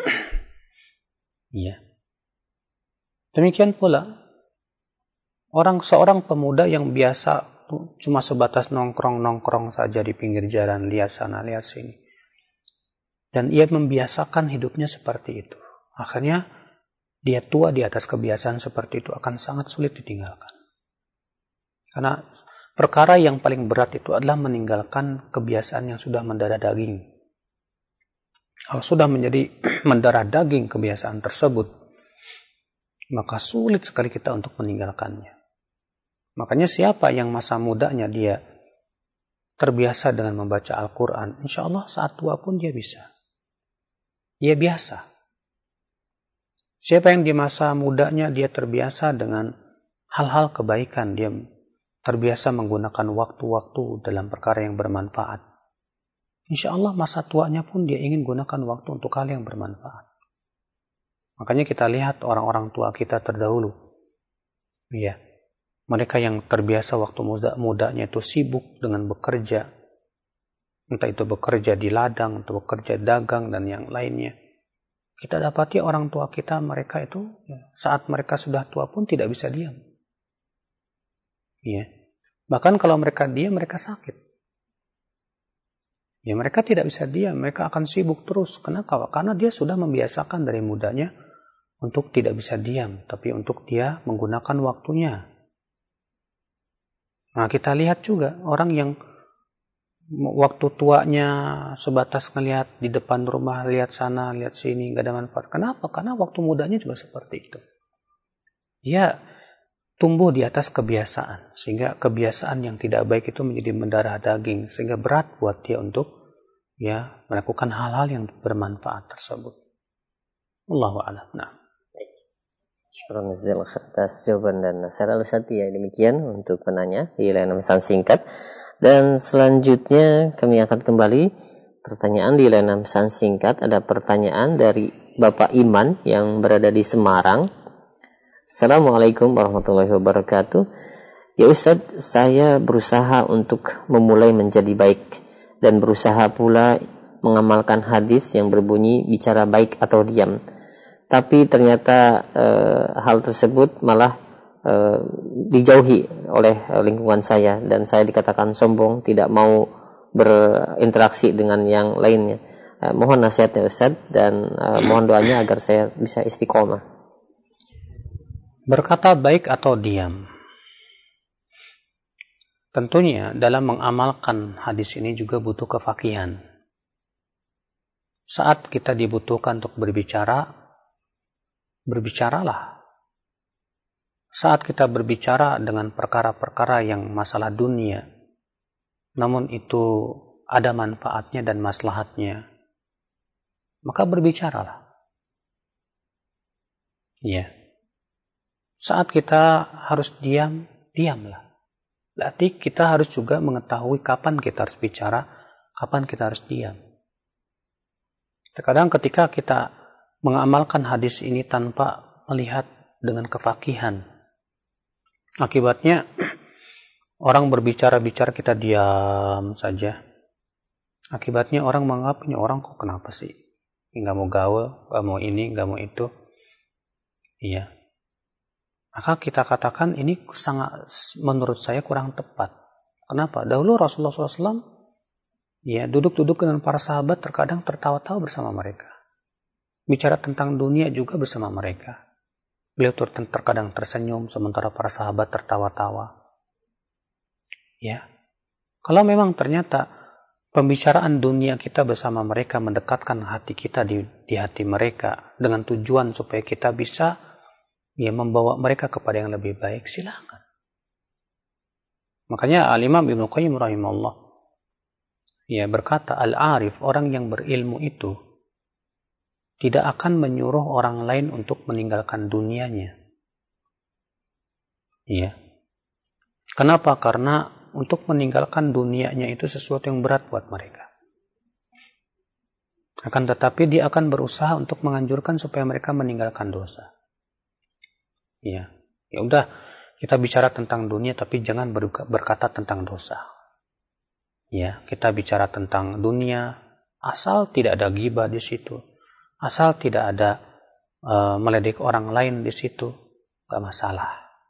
Speaker 1: Ya. Demikian pula orang seorang pemuda yang biasa cuma sebatas nongkrong-nongkrong saja di pinggir jalan, lihat sana, lihat sini. Dan ia membiasakan hidupnya seperti itu. Akhirnya dia tua di atas kebiasaan seperti itu akan sangat sulit ditinggalkan. Karena perkara yang paling berat itu adalah meninggalkan kebiasaan yang sudah mendarah daging. Kalau sudah menjadi mendarah daging kebiasaan tersebut, maka sulit sekali kita untuk meninggalkannya. Makanya siapa yang masa mudanya dia terbiasa dengan membaca Al-Quran, insya Allah saat tua pun dia bisa. Dia biasa. Siapa yang di masa mudanya dia terbiasa dengan hal-hal kebaikan, dia terbiasa menggunakan waktu-waktu dalam perkara yang bermanfaat, insya Allah masa tuanya pun dia ingin gunakan waktu untuk hal yang bermanfaat. Makanya kita lihat orang-orang tua kita terdahulu. Iya. Mereka yang terbiasa waktu muda-mudanya itu sibuk dengan bekerja. Entah itu bekerja di ladang, atau bekerja dagang, dan yang lainnya. Kita dapati orang tua kita, mereka itu, ya, saat mereka sudah tua pun tidak bisa diam. Ya. Bahkan kalau mereka diam, mereka sakit. Ya, mereka tidak bisa diam, mereka akan sibuk terus. Kenapa? Karena dia sudah membiasakan dari mudanya untuk tidak bisa diam, tapi untuk dia menggunakan waktunya. Nah, kita lihat juga orang yang waktu tuanya sebatas ngelihat di depan rumah, lihat sana, lihat sini, nggak ada manfaat. Kenapa? Karena waktu mudanya juga seperti itu. Dia tumbuh di atas kebiasaan, sehingga kebiasaan yang tidak baik itu menjadi mendarah daging, sehingga berat buat dia untuk ya melakukan hal-hal yang bermanfaat tersebut. Allahu a'lam. Nah.
Speaker 2: Syukur atas jawaban dan nasihat Ustaz, ya demikian untuk penanya di layanan pesan singkat. Dan selanjutnya kami akan kembali pertanyaan di layanan pesan singkat. Ada pertanyaan dari Bapak Iman yang berada di Semarang. Assalamualaikum warahmatullahi wabarakatuh. Ya Ustaz, saya berusaha untuk memulai menjadi baik dan berusaha pula mengamalkan hadis yang berbunyi bicara baik atau diam. Tapi ternyata e, hal tersebut malah e, dijauhi oleh lingkungan saya, dan saya dikatakan sombong, tidak mau berinteraksi dengan yang lainnya. Uh, mohon nasihatnya Ustaz dan uh, mohon doanya agar saya bisa istiqomah.
Speaker 1: Berkata baik atau diam. Tentunya dalam mengamalkan hadis ini juga butuh kefakihan. Saat kita dibutuhkan untuk berbicara, berbicaralah. Saat kita berbicara dengan perkara-perkara yang masalah dunia, namun itu ada manfaatnya dan maslahatnya, maka berbicaralah. Ya. Saat kita harus diam, diamlah. Berarti kita harus juga mengetahui kapan kita harus bicara, kapan kita harus diam. Terkadang ketika kita mengamalkan hadis ini tanpa melihat dengan kefakihan, akibatnya orang berbicara-bicara kita diam saja. Akibatnya orang menganggap ini orang kok kenapa sih? Nggak mau gaul, nggak mau ini, nggak mau itu. Iya. Maka kita katakan ini sangat, menurut saya kurang tepat. Kenapa? Dahulu Rasulullah shallallahu alaihi wasallam ya duduk-duduk dengan para sahabat terkadang tertawa-tawa bersama mereka. Bicara tentang dunia juga bersama mereka. Beliau terkadang tersenyum sementara para sahabat tertawa-tawa. Ya. Kalau memang ternyata pembicaraan dunia kita bersama mereka mendekatkan hati kita di, di hati mereka dengan tujuan supaya kita bisa ya membawa mereka kepada yang lebih baik, silakan. Makanya Al-Imam Ibnu Qayyim rahimahullah ya berkata, al-arif, orang yang berilmu itu tidak akan menyuruh orang lain untuk meninggalkan dunianya. Iya. Kenapa? Karena untuk meninggalkan dunianya itu sesuatu yang berat buat mereka. Akan tetapi dia akan berusaha untuk menganjurkan supaya mereka meninggalkan dosa. Ya, ya udah kita bicara tentang dunia tapi jangan berkata tentang dosa. Ya, kita bicara tentang dunia asal tidak ada ghibah di situ, asal tidak ada uh, meledek orang lain di situ, gak masalah.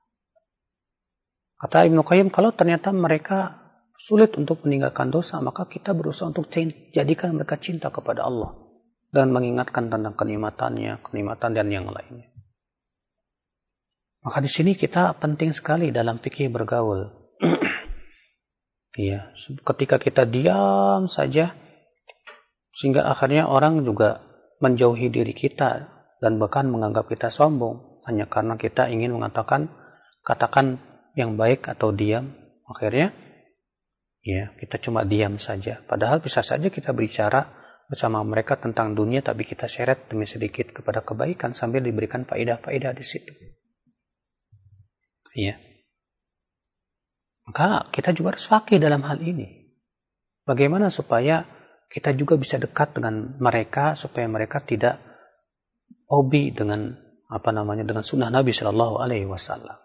Speaker 1: Kata Ibnu Qayyim, kalau ternyata mereka sulit untuk meninggalkan dosa, maka kita berusaha untuk jadikan mereka cinta kepada Allah dan mengingatkan tentang kenikmatannya, kenikmatan dan yang lainnya. Maka di sini kita penting sekali dalam fikih bergaul. Iya, ketika kita diam saja, sehingga akhirnya orang juga menjauhi diri kita dan bahkan menganggap kita sombong hanya karena kita ingin mengatakan katakan yang baik atau diam. Akhirnya, ya kita cuma diam saja. Padahal bisa saja kita bicara bersama mereka tentang dunia, tapi kita seret demi sedikit kepada kebaikan sambil diberikan faedah-faedah di situ. Iya. Maka kita juga harus fakih dalam hal ini. Bagaimana supaya kita juga bisa dekat dengan mereka, supaya mereka tidak hobi dengan apa namanya dengan sunnah Nabi Shallallahu Alaihi Wasallam.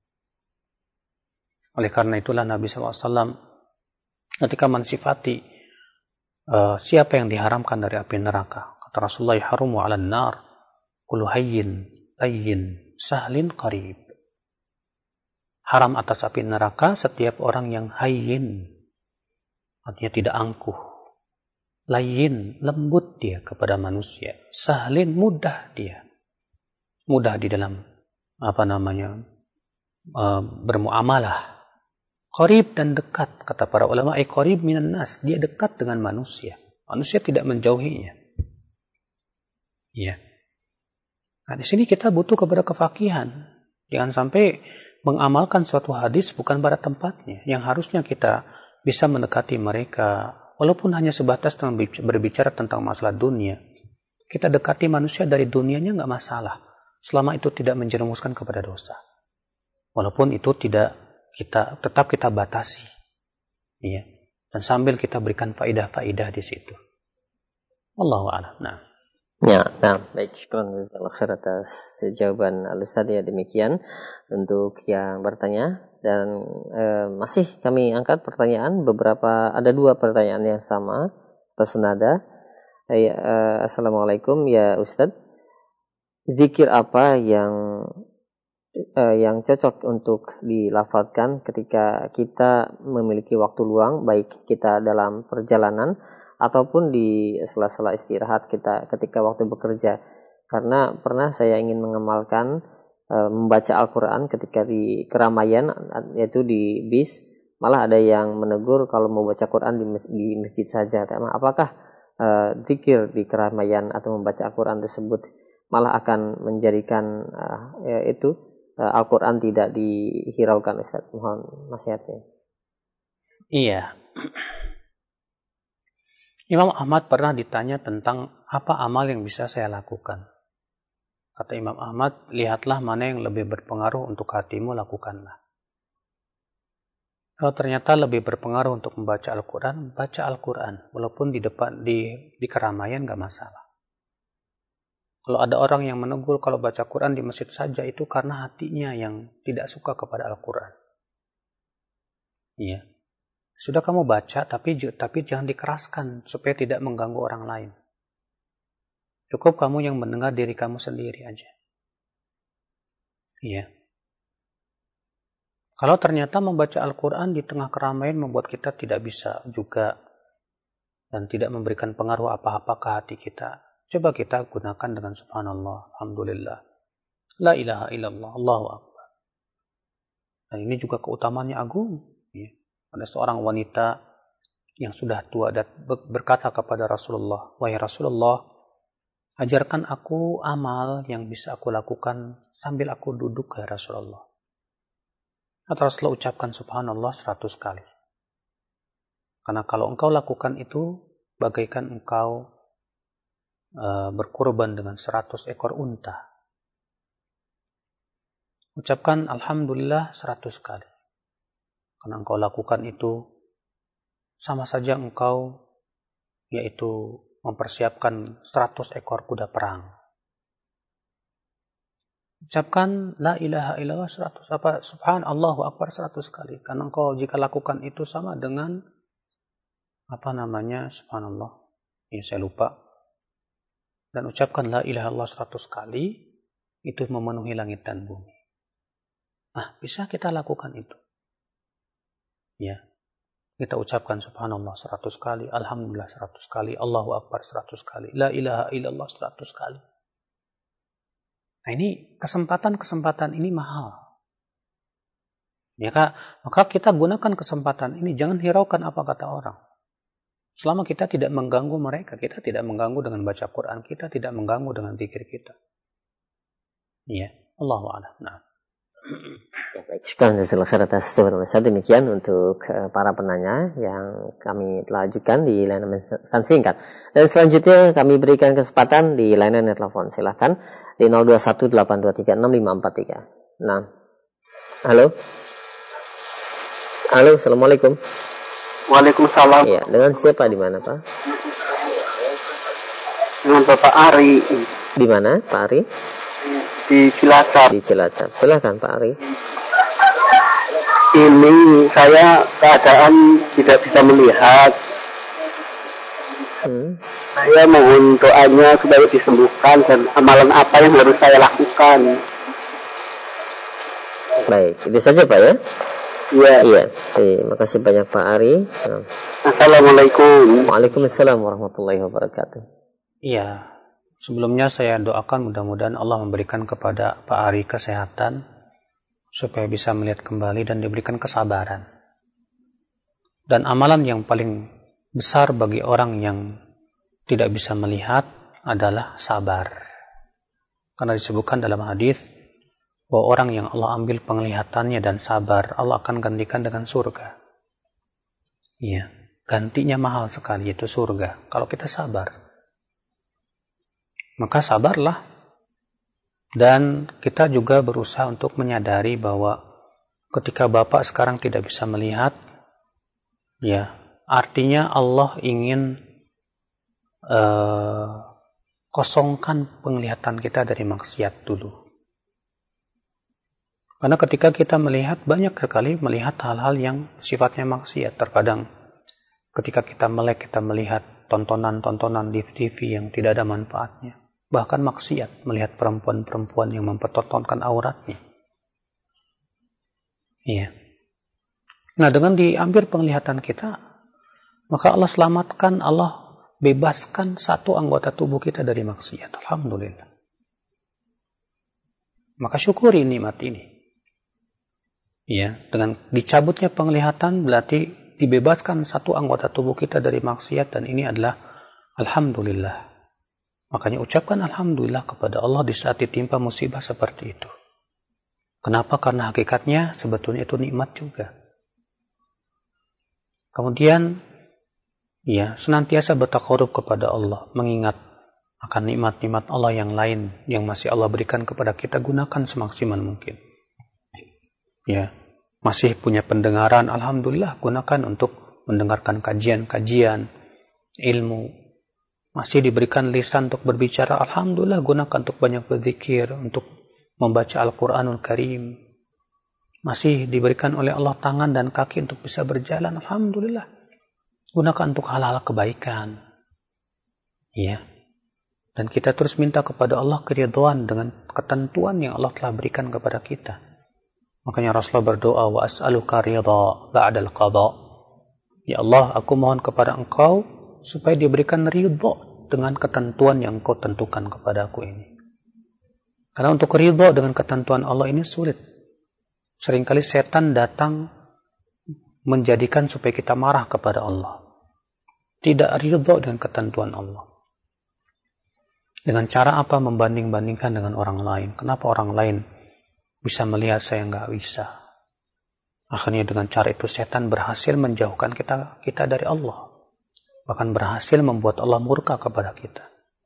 Speaker 1: Oleh karena itulah Nabi Shallallahu Alaihi Wasallam ketika mensifati uh, siapa yang diharamkan dari api neraka, kata Rasulullah, harumu ala nar kullu hayyin layyin sahlin qarib. Haram atas api neraka setiap orang yang hayyin, artinya tidak angkuh, layyin, lembut dia kepada manusia, sahlin, mudah dia, mudah di dalam apa namanya uh, bermuamalah, qarib dan dekat, kata para ulama, ay qarib minan nas, dia dekat dengan manusia, manusia tidak menjauhinya. Iya. Nah, di sini kita butuh kepada kefakihan, jangan sampai mengamalkan suatu hadis bukan pada tempatnya, yang harusnya kita bisa mendekati mereka, walaupun hanya sebatas berbicara tentang masalah dunia. Kita dekati manusia dari dunianya nggak masalah, selama itu tidak menjerumuskan kepada dosa. Walaupun itu tidak kita tetap kita batasi, ya, dan sambil kita berikan faidah-faidah di situ. Wallahu a'lam. Nah.
Speaker 2: Ya, nah, baik, syukran jazakallahu khair atas jawaban Al-Ustaz ya, demikian untuk yang bertanya dan eh, masih kami angkat pertanyaan beberapa, ada dua pertanyaan yang sama atau senada. Eh, eh, Assalamualaikum ya Ustaz, zikir apa yang eh, yang cocok untuk dilafadzkan ketika kita memiliki waktu luang, baik kita dalam perjalanan ataupun di sela-sela istirahat kita ketika waktu bekerja. Karena pernah saya ingin mengamalkan e, membaca Al-Quran ketika di keramaian, yaitu di bis, malah ada yang menegur kalau mau baca Quran di, mes- di masjid saja. Apakah e, zikir di keramaian atau membaca Al-Quran tersebut malah akan menjadikan e, ya, itu e, Al-Quran tidak dihiraukan, Ustaz? Mohon nasihatnya.
Speaker 1: Iya. Imam Ahmad pernah ditanya tentang apa amal yang bisa saya lakukan. Kata Imam Ahmad, lihatlah mana yang lebih berpengaruh untuk hatimu, lakukanlah. Kalau ternyata lebih berpengaruh untuk membaca Al-Quran, baca Al-Quran. Walaupun di depan di, di keramaian gak masalah. Kalau ada orang yang menegur kalau baca Quran di masjid saja, itu karena hatinya yang tidak suka kepada Al-Quran. Iya. Sudah kamu baca, tapi tapi jangan dikeraskan supaya tidak mengganggu orang lain. Cukup kamu yang mendengar diri kamu sendiri aja. Iya. Kalau ternyata membaca Al-Quran di tengah keramaian membuat kita tidak bisa juga dan tidak memberikan pengaruh apa-apa ke hati kita, coba kita gunakan dengan subhanallah, alhamdulillah, la ilaha illallah, Allahu akbar. Dan ini juga keutamaannya agung. Ya. Ada seorang wanita yang sudah tua dan berkata kepada Rasulullah, wahai Rasulullah, ajarkan aku amal yang bisa aku lakukan sambil aku duduk ya Rasulullah. Atau Rasulullah ucapkan subhanallah seratus kali. Karena kalau engkau lakukan itu, bagaikan engkau uh, berkorban dengan seratus ekor unta. Ucapkan alhamdulillah seratus kali. Karena engkau lakukan itu, sama saja engkau yaitu mempersiapkan seratus ekor kuda perang. Ucapkan la ilaha illallah seratus, apa subhanallahu akbar seratus kali. Karena engkau jika lakukan itu sama dengan apa namanya subhanallah. Ya saya lupa. Dan ucapkan la ilaha illallah seratus kali, itu memenuhi langit dan bumi. Nah, bisa kita lakukan itu. Ya. Kita ucapkan subhanallah seratus kali, alhamdulillah seratus kali, Allahu akbar seratus kali, la ilaha illallah seratus kali. Nah, ini kesempatan-kesempatan ini mahal. Ya, Kak, maka kita gunakan kesempatan ini, jangan hiraukan apa kata orang. Selama kita tidak mengganggu mereka, kita tidak mengganggu dengan baca Quran, kita tidak mengganggu dengan zikir kita. Iya, Allahu a'lam. Nah.
Speaker 2: Ya, baik, syukur jazakallahu khair atas jawaban Ustaz. Demikian untuk uh, para penanya yang kami telah ajukan di layanan pesan singkat. Dan selanjutnya kami berikan kesempatan di layanan telepon. Silakan di nol dua satu delapan dua tiga enam lima empat tiga. Nah. Halo. Halo, assalamualaikum.
Speaker 3: Waalaikumsalam.
Speaker 2: Iya, dengan siapa di mana, Pak?
Speaker 3: Dengan Bapak Ari.
Speaker 2: Di mana, Pak Ari?
Speaker 3: Di Cilacap.
Speaker 2: Di Cilacap. Silakan Pak Ari.
Speaker 3: Ini saya keadaan tidak bisa melihat.
Speaker 2: Hmm.
Speaker 3: Saya mohon doanya supaya disembuhkan dan amalan apa yang harus saya lakukan.
Speaker 2: Baik, itu saja Pak ya.
Speaker 3: Iya.
Speaker 2: Iya. Terima kasih banyak Pak Ari. Nah.
Speaker 3: Assalamualaikum.
Speaker 2: Waalaikumsalam warahmatullahi wabarakatuh.
Speaker 1: Iya. Sebelumnya saya doakan mudah-mudahan Allah memberikan kepada Pak Ari kesehatan supaya bisa melihat kembali dan diberikan kesabaran. Dan amalan yang paling besar bagi orang yang tidak bisa melihat adalah sabar. Karena disebutkan dalam hadis bahwa orang yang Allah ambil penglihatannya dan sabar, Allah akan gantikan dengan surga. Iya, gantinya mahal sekali, yaitu surga. Kalau kita sabar. Maka sabarlah. Dan kita juga berusaha untuk menyadari bahwa ketika Bapak sekarang tidak bisa melihat, ya, artinya Allah ingin uh, kosongkan penglihatan kita dari maksiat dulu. Karena ketika kita melihat, banyak sekali melihat hal-hal yang sifatnya maksiat. Terkadang ketika kita melek, kita melihat tontonan-tontonan di T V yang tidak ada manfaatnya. Bahkan maksiat, melihat perempuan-perempuan yang mempertontonkan auratnya. Iya. Nah, dengan diambil penglihatan kita, maka Allah selamatkan, Allah bebaskan satu anggota tubuh kita dari maksiat. Alhamdulillah. Maka syukuri nikmat ini. Ya, dengan dicabutnya penglihatan berarti dibebaskan satu anggota tubuh kita dari maksiat, dan ini adalah alhamdulillah. Makanya ucapkan alhamdulillah kepada Allah di saat ditimpa musibah seperti itu. Kenapa? Karena hakikatnya sebetulnya itu nikmat juga. Kemudian ya, senantiasa bertakarub kepada Allah, mengingat akan nikmat-nikmat Allah yang lain yang masih Allah berikan kepada kita, gunakan semaksimal mungkin. Ya, masih punya pendengaran, alhamdulillah, gunakan untuk mendengarkan kajian-kajian ilmu. Masih diberikan lisan untuk berbicara, alhamdulillah, gunakan untuk banyak berzikir, untuk membaca Al-Quranul Karim. Masih diberikan oleh Allah tangan dan kaki untuk bisa berjalan, alhamdulillah, gunakan untuk hal-hal kebaikan. Ya. Dan kita terus minta kepada Allah keridhaan dengan ketentuan yang Allah telah berikan kepada kita. Makanya Rasulullah berdoa, wa as'aluka ridha ba'dal qadha. Ya Allah, aku mohon kepada Engkau supaya diberikan ridha dengan ketentuan yang Engkau tentukan kepada aku ini. Karena untuk ridha dengan ketentuan Allah ini sulit. Seringkali setan datang menjadikan supaya kita marah kepada Allah. Tidak ridha dengan ketentuan Allah. Dengan cara apa? Membanding-bandingkan dengan orang lain. Kenapa orang lain bisa melihat saya nggak bisa? Akhirnya dengan cara itu setan berhasil menjauhkan kita kita dari Allah. Bahkan berhasil membuat Allah murka kepada kita.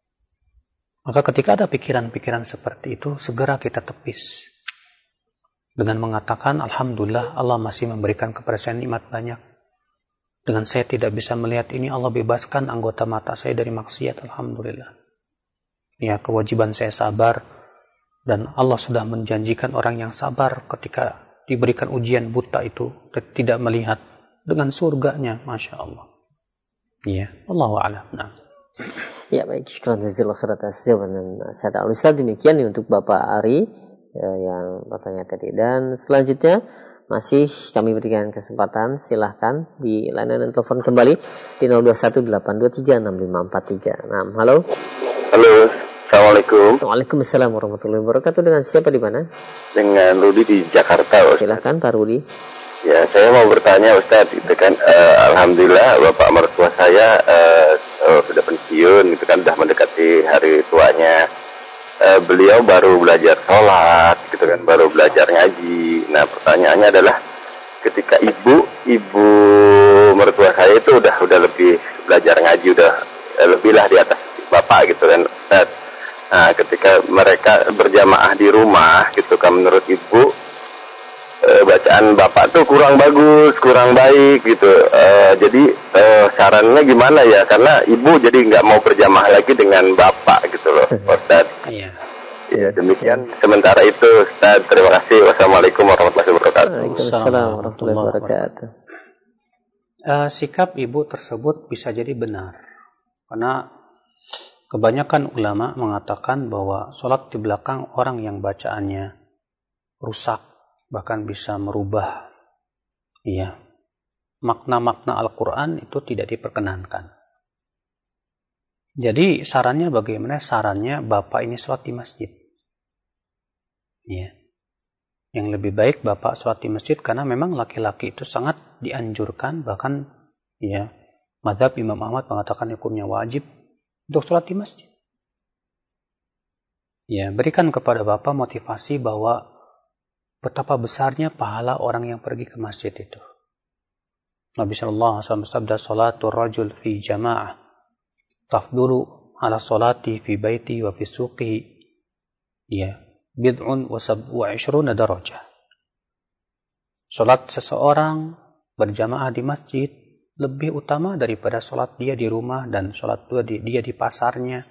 Speaker 1: Maka ketika ada pikiran-pikiran seperti itu, segera kita tepis. Dengan mengatakan, alhamdulillah, Allah masih memberikan kepada saya nikmat banyak. Dengan saya tidak bisa melihat ini, Allah bebaskan anggota mata saya dari maksiat, alhamdulillah. Ya, kewajiban saya sabar, dan Allah sudah menjanjikan orang yang sabar ketika diberikan ujian buta itu, tidak melihat, dengan surganya, Masya Allah. Ya, Allahu a'lam. Nah.
Speaker 2: Ya, baik, syukran jazakallahu khairan atas jawaban Ustaz Al-Ustaz. Demikian untuk Bapak Ari ya, yang bertanya tadi. Dan selanjutnya masih kami berikan kesempatan, silahkan di layanan telepon kembali di nol dua satu delapan dua tiga enam lima empat tiga. Nah, halo.
Speaker 3: Halo, assalamualaikum.
Speaker 2: Waalaikumsalam warahmatullahi wabarakatuh. Dengan siapa di mana?
Speaker 3: Dengan Rudi di Jakarta, Ustaz.
Speaker 2: Silahkan Pak Rudi.
Speaker 3: Ya, saya mau bertanya, Ustaz, itu kan uh, alhamdulillah bapak mertua saya uh, uh, sudah pensiun, itu kan sudah mendekati hari tuanya. Uh, beliau baru belajar sholat, gitu kan, baru belajar ngaji. Nah, pertanyaannya adalah ketika ibu ibu mertua saya itu udah udah lebih belajar ngaji, udah uh, lebih lah di atas bapak, gitu kan, Ustaz. Nah, ketika mereka berjamaah di rumah, gitu kan, menurut ibu uh, bacaan bapak tuh kurang bagus, kurang baik, gitu. Uh, jadi uh, sarannya gimana ya? Karena ibu jadi nggak mau berjamaah lagi dengan bapak, gitu loh, Ustaz.
Speaker 1: Iya.
Speaker 3: Ya, demikian sementara itu, Ustaz. Terima kasih. Wassalamualaikum warahmatullahi wabarakatuh.
Speaker 2: Waalaikumsalam warahmatullahi wabarakatuh.
Speaker 1: Uh, sikap ibu tersebut bisa jadi benar. Karena kebanyakan ulama mengatakan bahwa sholat di belakang orang yang bacaannya rusak, bahkan bisa merubah ya, makna-makna Al-Quran, itu tidak diperkenankan. Jadi sarannya bagaimana? Sarannya bapak ini sholat di masjid. Ya. Yang lebih baik bapak sholat di masjid, karena memang laki-laki itu sangat dianjurkan, bahkan ya, mazhab Imam Ahmad mengatakan hukumnya wajib untuk sholat di masjid. Ya, berikan kepada bapak motivasi bahwa betapa besarnya pahala orang yang pergi ke masjid itu. Nabi Shallallahu Alaihi Wasallam bersabda, "Sholatul rajul fi jamaah tafdulu ala sholati fi baiti wa fi suqihi ya bid'un wa sab'u ishruna darajah." Salat seseorang berjamaah di masjid lebih utama daripada salat dia di rumah dan salat dia di pasarnya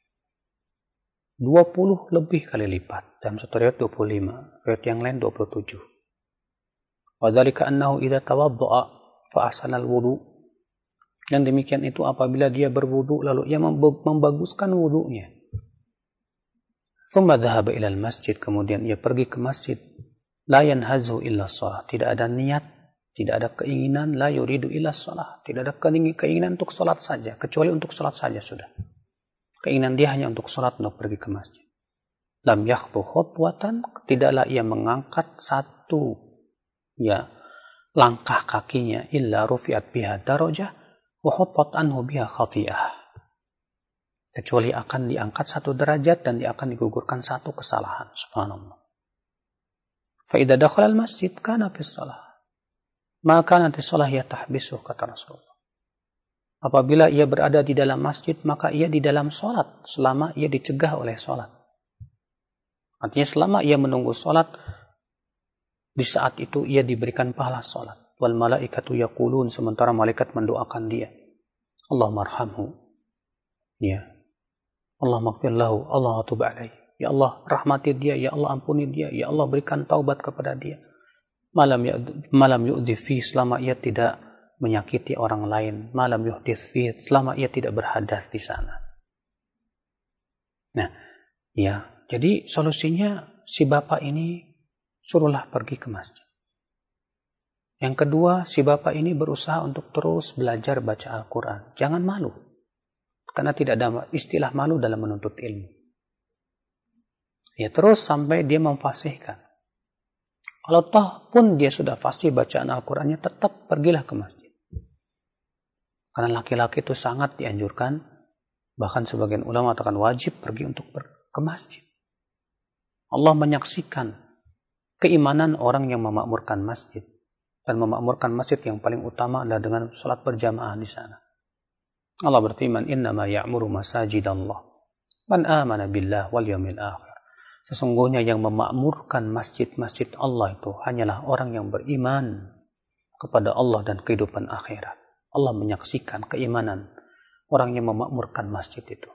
Speaker 1: dua puluh lebih kali lipat. Dalam satu riwayat dua puluh lima, riwayat yang lain dua puluh tujuh. Wa dzalika annahu idza tawadda'a fa ahsana al-wudu'. Dan demikian itu apabila dia berwudu lalu ia membaguskan wudunya. Thumma dhahaba ila al-masjid, kemudian ia pergi ke masjid. La yanhazu illa shalah, tidak ada niat Tidak ada keinginan la yuridu illa shalah. Tidak ada keinginan untuk sholat saja, kecuali untuk sholat saja sudah. Keinginan dia hanya untuk sholat, untuk pergi ke masjid. Lam yakhtu khutwatan, tidaklah ia mengangkat satu ya langkah kakinya illa rufi'at biha darajah wa huttat anhu biha khati'ah. Kecuali akan diangkat satu derajat dan dia akan digugurkan satu kesalahan. Subhanallah. Fa idza dakhala al-masjid kana fi shalah. Maka nanti sholat ya tahbisuh, kata Rasulullah. Apabila ia berada di dalam masjid, maka ia di dalam sholat selama ia dicegah oleh sholat. Artinya selama ia menunggu sholat, di saat itu ia diberikan pahala sholat. Wal malaikatu yaqulun, sementara malaikat mendoakan dia. Allahumma arhamhu. Ya. Allah maghfir lahu, Allah tub alaih. Ya Allah rahmati dia, ya Allah ampuni dia, ya Allah berikan taubat kepada dia. Malam malam yu'dhi fi, selama ia tidak menyakiti orang lain. Malam yuhdits fi, selama ia tidak berhadas di sana. Nah, ya, jadi solusinya si bapak ini suruhlah pergi ke masjid. Yang kedua, si bapak ini berusaha untuk terus belajar baca Al-Quran. Jangan malu, karena tidak ada istilah malu dalam menuntut ilmu. Ya, terus sampai dia memfasihkan. Kalau toh pun dia sudah fasih bacaan Al-Qurannya, tetap pergilah ke masjid. Karena laki-laki itu sangat dianjurkan, bahkan sebagian ulama katakan wajib pergi untuk ke masjid. Allah menyaksikan keimanan orang yang memakmurkan masjid. Dan memakmurkan masjid yang paling utama adalah dengan sholat berjamaah di sana. Allah berfirman, innama ya'muru masajidallah man amana billah wal yawmil akhir. Sesungguhnya yang memakmurkan masjid-masjid Allah itu hanyalah orang yang beriman kepada Allah dan kehidupan akhirat. Allah menyaksikan keimanan orang yang memakmurkan masjid itu.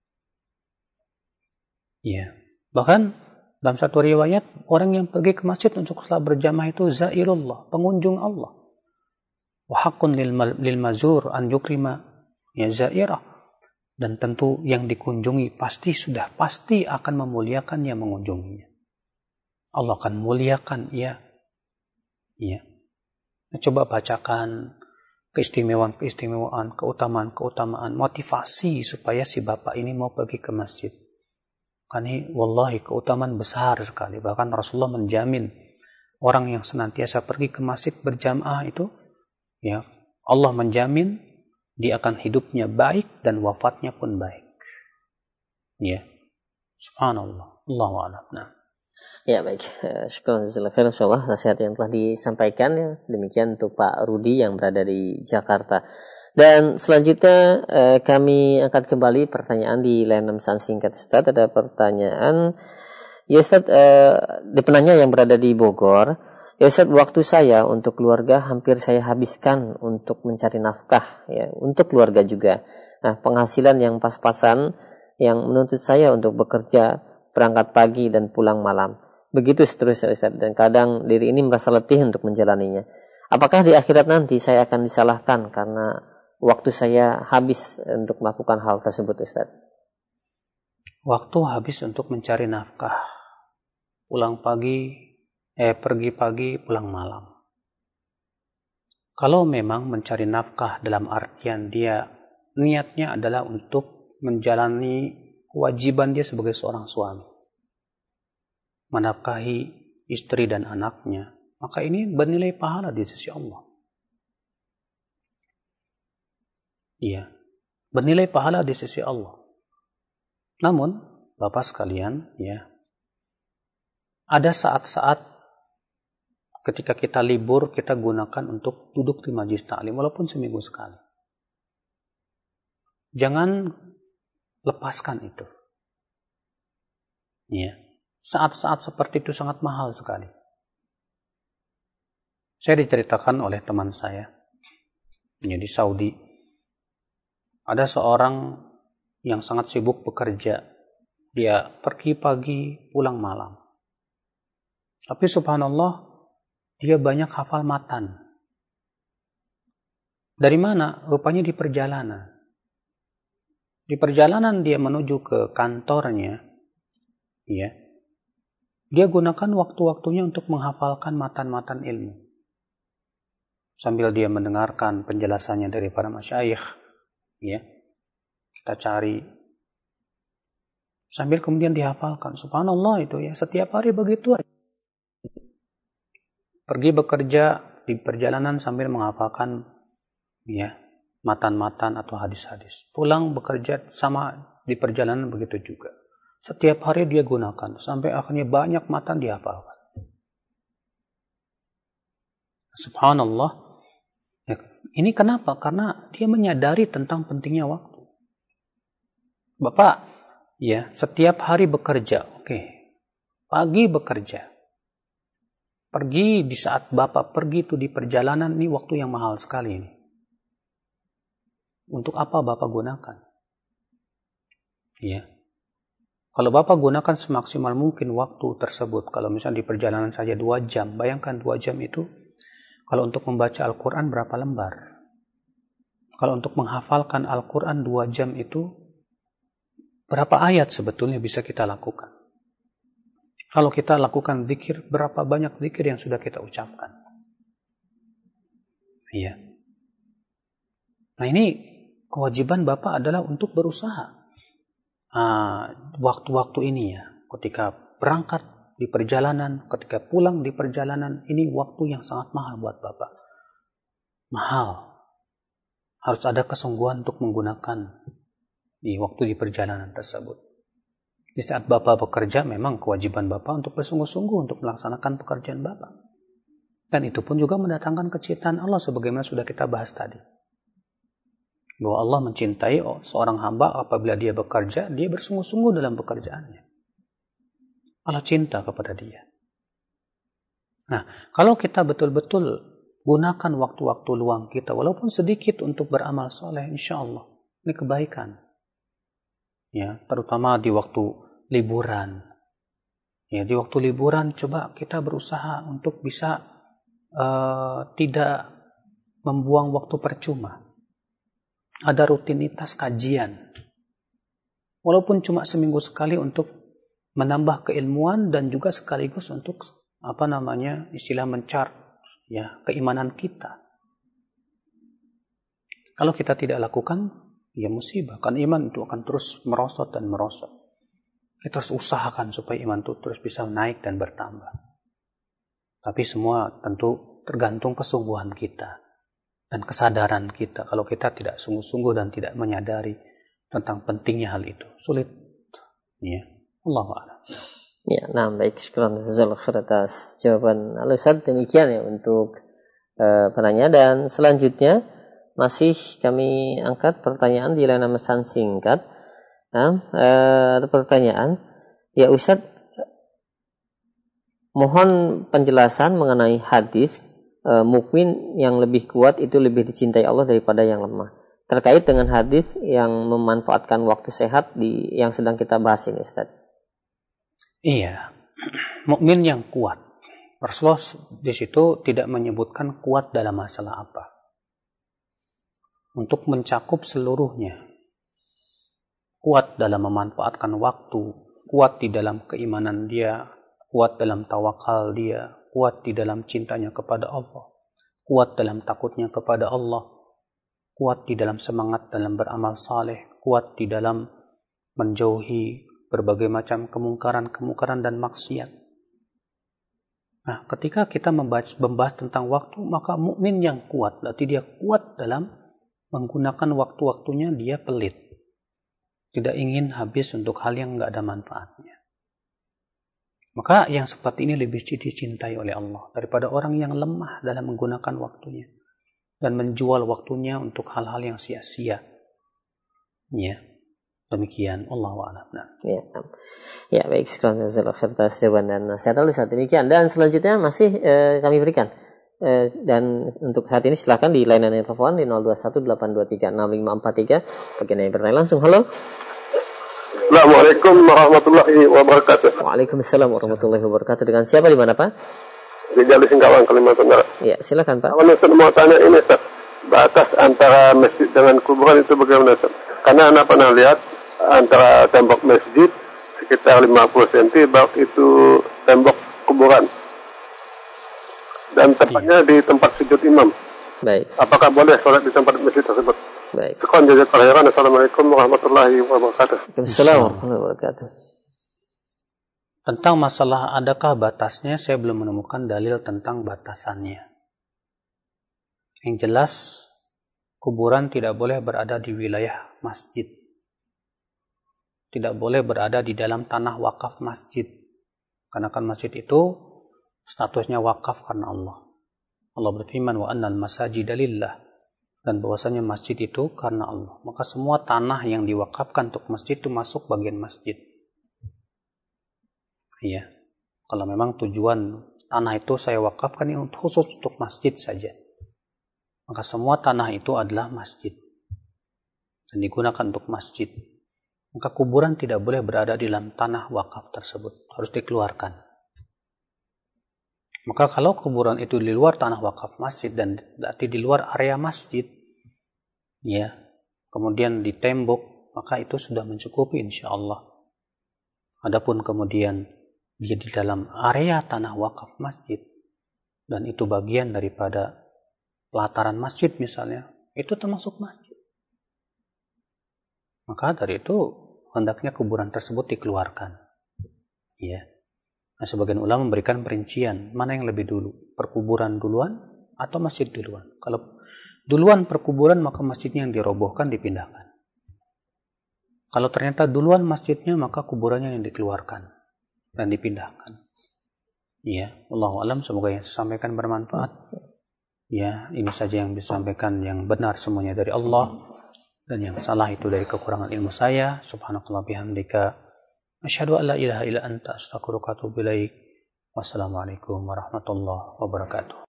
Speaker 1: Ya. Bahkan dalam satu riwayat, orang yang pergi ke masjid untuk salat berjamaah itu zairullah, pengunjung Allah. Wa haqqun lil mazur an yukrima ya zairah. Dan tentu yang dikunjungi pasti sudah pasti akan memuliakan yang mengunjunginya. Allah akan muliakan ia. Ya. Nah, coba bacakan keistimewaan-keistimewaan, keutamaan-keutamaan, motivasi supaya si bapak ini mau pergi ke masjid. Kan ini wallahi keutamaan besar sekali. Bahkan Rasulullah menjamin orang yang senantiasa pergi ke masjid berjamaah itu, ya, Allah menjamin dia akan hidupnya baik dan wafatnya pun baik. Ya. Subhanallah. Allahu a'lam. Nah.
Speaker 2: Ya, baik. Syukran jazakallahu khairan insyaallah nasihat yang telah disampaikan ya. Demikian untuk Pak Rudi yang berada di Jakarta. Dan selanjutnya eh, kami angkat kembali pertanyaan di layanan pesan singkat Ustaz. Ada pertanyaan. Ya Ustaz, eh, di penanya yang berada di Bogor. Ya Ustaz, waktu saya untuk keluarga hampir saya habiskan untuk mencari nafkah ya, untuk keluarga juga. Nah, penghasilan yang pas-pasan yang menuntut saya untuk bekerja, berangkat pagi dan pulang malam. Begitu seterusnya Ustaz, dan kadang diri ini merasa letih untuk menjalaninya. Apakah di akhirat nanti saya akan disalahkan karena waktu saya habis untuk melakukan hal tersebut Ustaz?
Speaker 1: Waktu habis untuk mencari nafkah. Pulang pagi Eh, pergi pagi, pulang malam. Kalau memang mencari nafkah dalam artian dia niatnya adalah untuk menjalani kewajiban dia sebagai seorang suami, menafkahi istri dan anaknya, maka ini bernilai pahala di sisi Allah. Iya, bernilai pahala di sisi Allah. Namun, Bapak sekalian, ya, ada saat-saat ketika kita libur, kita gunakan untuk duduk di majelis ta'lim, walaupun seminggu sekali. Jangan lepaskan itu. Ya. Saat-saat seperti itu sangat mahal sekali. Saya diceritakan oleh teman saya, ya, di Saudi. Ada seorang yang sangat sibuk bekerja. Dia pergi pagi, pulang malam. Tapi subhanallah, dia banyak hafal matan. Dari mana? Rupanya di perjalanan. Di perjalanan dia menuju ke kantornya, ya, dia gunakan waktu-waktunya untuk menghafalkan matan-matan ilmu. sambil dia mendengarkan penjelasannya dari para masyayikh, ya, kita cari sambil kemudian dihafalkan. Subhanallah itu ya, setiap hari begitu aja. Pergi bekerja di perjalanan sambil menghafalkan ya matan-matan atau hadis-hadis. Pulang bekerja sama di perjalanan begitu juga. Setiap hari dia gunakan sampai akhirnya banyak matan dihafalkan. Subhanallah. Ya, ini kenapa? Karena dia menyadari tentang pentingnya waktu. Bapak, ya, setiap hari bekerja, oke. Okay. Pagi bekerja. Pergi di saat Bapak pergi itu di perjalanan, ini waktu yang mahal sekali ini. Untuk apa Bapak gunakan? Ya. Kalau Bapak gunakan semaksimal mungkin waktu tersebut, kalau misalnya di perjalanan saja dua jam, bayangkan dua jam itu, kalau untuk membaca Al-Quran berapa lembar? Kalau untuk menghafalkan Al-Quran dua jam itu, berapa ayat sebetulnya bisa kita lakukan? Kalau kita lakukan zikir, berapa banyak zikir yang sudah kita ucapkan? Iya. Nah ini kewajiban Bapak adalah untuk berusaha. Nah, waktu-waktu ini ya, ketika berangkat di perjalanan, ketika pulang di perjalanan, ini waktu yang sangat mahal buat Bapak. Mahal. Harus ada kesungguhan untuk menggunakan di waktu di perjalanan tersebut. Di saat Bapak bekerja, memang kewajiban Bapak untuk bersungguh-sungguh untuk melaksanakan pekerjaan Bapak. Dan itu pun juga mendatangkan kecintaan Allah sebagaimana sudah kita bahas tadi. Bahwa Allah mencintai seorang hamba apabila dia bekerja, dia bersungguh-sungguh dalam pekerjaannya. Allah cinta kepada dia. Nah, kalau kita betul-betul gunakan waktu-waktu luang kita, walaupun sedikit untuk beramal soleh, insya Allah, ini kebaikan. Ya, terutama di waktu liburan. Ya, di waktu liburan coba kita berusaha untuk bisa uh, tidak membuang waktu percuma. Ada rutinitas kajian. Walaupun cuma seminggu sekali untuk menambah keilmuan dan juga sekaligus untuk apa namanya istilah mencar ya keimanan kita. Kalau kita tidak lakukan, ya musibah. Kan iman itu akan terus merosot dan merosot. Kita harus usahakan supaya iman itu terus bisa naik dan bertambah. Tapi semua tentu tergantung kesungguhan kita dan kesadaran kita. Kalau kita tidak sungguh-sungguh dan tidak menyadari tentang pentingnya hal itu, sulit. Ya, Allahu a'lam.
Speaker 2: Ya, nah baik, syukran jazakallahu khair atas jawaban Al-Ustaz. Demikian ya untuk uh, penanya, dan selanjutnya masih kami angkat pertanyaan di layanan pesan singkat. Nah, uh, pertanyaan, ya Ustaz, mohon penjelasan mengenai hadis uh, mukmin yang lebih kuat itu lebih dicintai Allah daripada yang lemah. Terkait dengan hadis yang memanfaatkan waktu sehat di yang sedang kita bahas ini, Ustaz.
Speaker 1: Iya, mukmin yang kuat. Rasulullah di situ tidak menyebutkan kuat dalam masalah apa. Untuk mencakup seluruhnya. Kuat dalam memanfaatkan waktu, kuat di dalam keimanan dia, kuat dalam tawakal dia, kuat di dalam cintanya kepada Allah, kuat dalam takutnya kepada Allah, kuat di dalam semangat dalam beramal saleh, kuat di dalam menjauhi berbagai macam kemungkaran-kemungkaran dan maksiat. Nah, ketika kita membahas, membahas tentang waktu, maka mukmin yang kuat, berarti dia kuat dalam menggunakan waktu-waktunya, dia pelit. Tidak ingin habis untuk hal yang enggak ada manfaatnya. Maka yang seperti ini lebih dicintai oleh Allah daripada orang yang lemah dalam menggunakan waktunya dan menjual waktunya untuk hal-hal yang sia-sia. Ya. Demikian, Allahu a'lam.
Speaker 2: Ya, ya baik, sekarang jazakallahu khair atas jawaban dan nasihat Al-Ustaz. Demikian, dan selanjutnya masih eh, kami berikan. Eh, dan untuk saat ini silakan di layanan telepon di nol dua satu delapan dua tiga enam lima empat tiga. Bagi yang bertanya langsung, halo.
Speaker 4: Assalamualaikum warahmatullahi wabarakatuh.
Speaker 2: Waalaikumsalam warahmatullahi wabarakatuh. Dengan siapa di mana, Pak?
Speaker 4: Di Jali Singkawang, Kalimantan Barat.
Speaker 2: Ya, silakan, Pak.
Speaker 4: Awan Ustaz mau tanya ini, Ustaz. Batas antara masjid dengan kuburan itu bagaimana, Ustaz? Karena anak pernah lihat antara tembok masjid sekitar lima puluh sentimeter, bak itu tembok kuburan. Dan tepatnya di tempat sujud imam.
Speaker 2: Baik.
Speaker 4: Apakah boleh sholat di tempat masjid tersebut?
Speaker 2: Baik.
Speaker 4: Sekian jazakallahu khairan. Assalamualaikum warahmatullahi wabarakatuh.
Speaker 2: Assalamualaikum warahmatullahi wabarakatuh.
Speaker 1: Tentang masalah adakah batasnya, saya belum menemukan dalil tentang batasannya. Yang jelas, kuburan tidak boleh berada di wilayah masjid. Tidak boleh berada di dalam tanah wakaf masjid. Karena kan masjid itu statusnya wakaf karena Allah. Allah berfirman, wa annal masajida lillah. Dan bahwasanya masjid itu karena Allah. Maka semua tanah yang diwakafkan untuk masjid itu masuk bagian masjid. Iya. Kalau memang tujuan tanah itu saya wakafkan ini khusus untuk masjid saja, maka semua tanah itu adalah masjid dan digunakan untuk masjid. Maka kuburan tidak boleh berada di dalam tanah wakaf tersebut, harus dikeluarkan. Maka kalau kuburan itu di luar tanah wakaf masjid dan berarti di luar area masjid, ya, kemudian di tembok, maka itu sudah mencukupi insya Allah. Adapun kemudian dia di dalam area tanah wakaf masjid dan itu bagian daripada pelataran masjid misalnya, itu termasuk masjid. Maka dari itu hendaknya kuburan tersebut dikeluarkan. Ya. Nah, sebagian ulama memberikan perincian mana yang lebih dulu, perkuburan duluan atau masjid duluan. Kalau duluan perkuburan, maka masjidnya yang dirobohkan, dipindahkan. Kalau ternyata duluan masjidnya, maka kuburannya yang dikeluarkan dan dipindahkan. Ya, wallahu alam, semoga yang saya sampaikan bermanfaat. Ya, ini saja yang disampaikan, yang benar semuanya dari Allah dan yang salah itu dari kekurangan ilmu saya. Subhanakallah bihamdika asyhadu an la ilaha illa anta astaghfiruka wa atubu ilaik. Wassalamualaikum warahmatullahi wabarakatuh.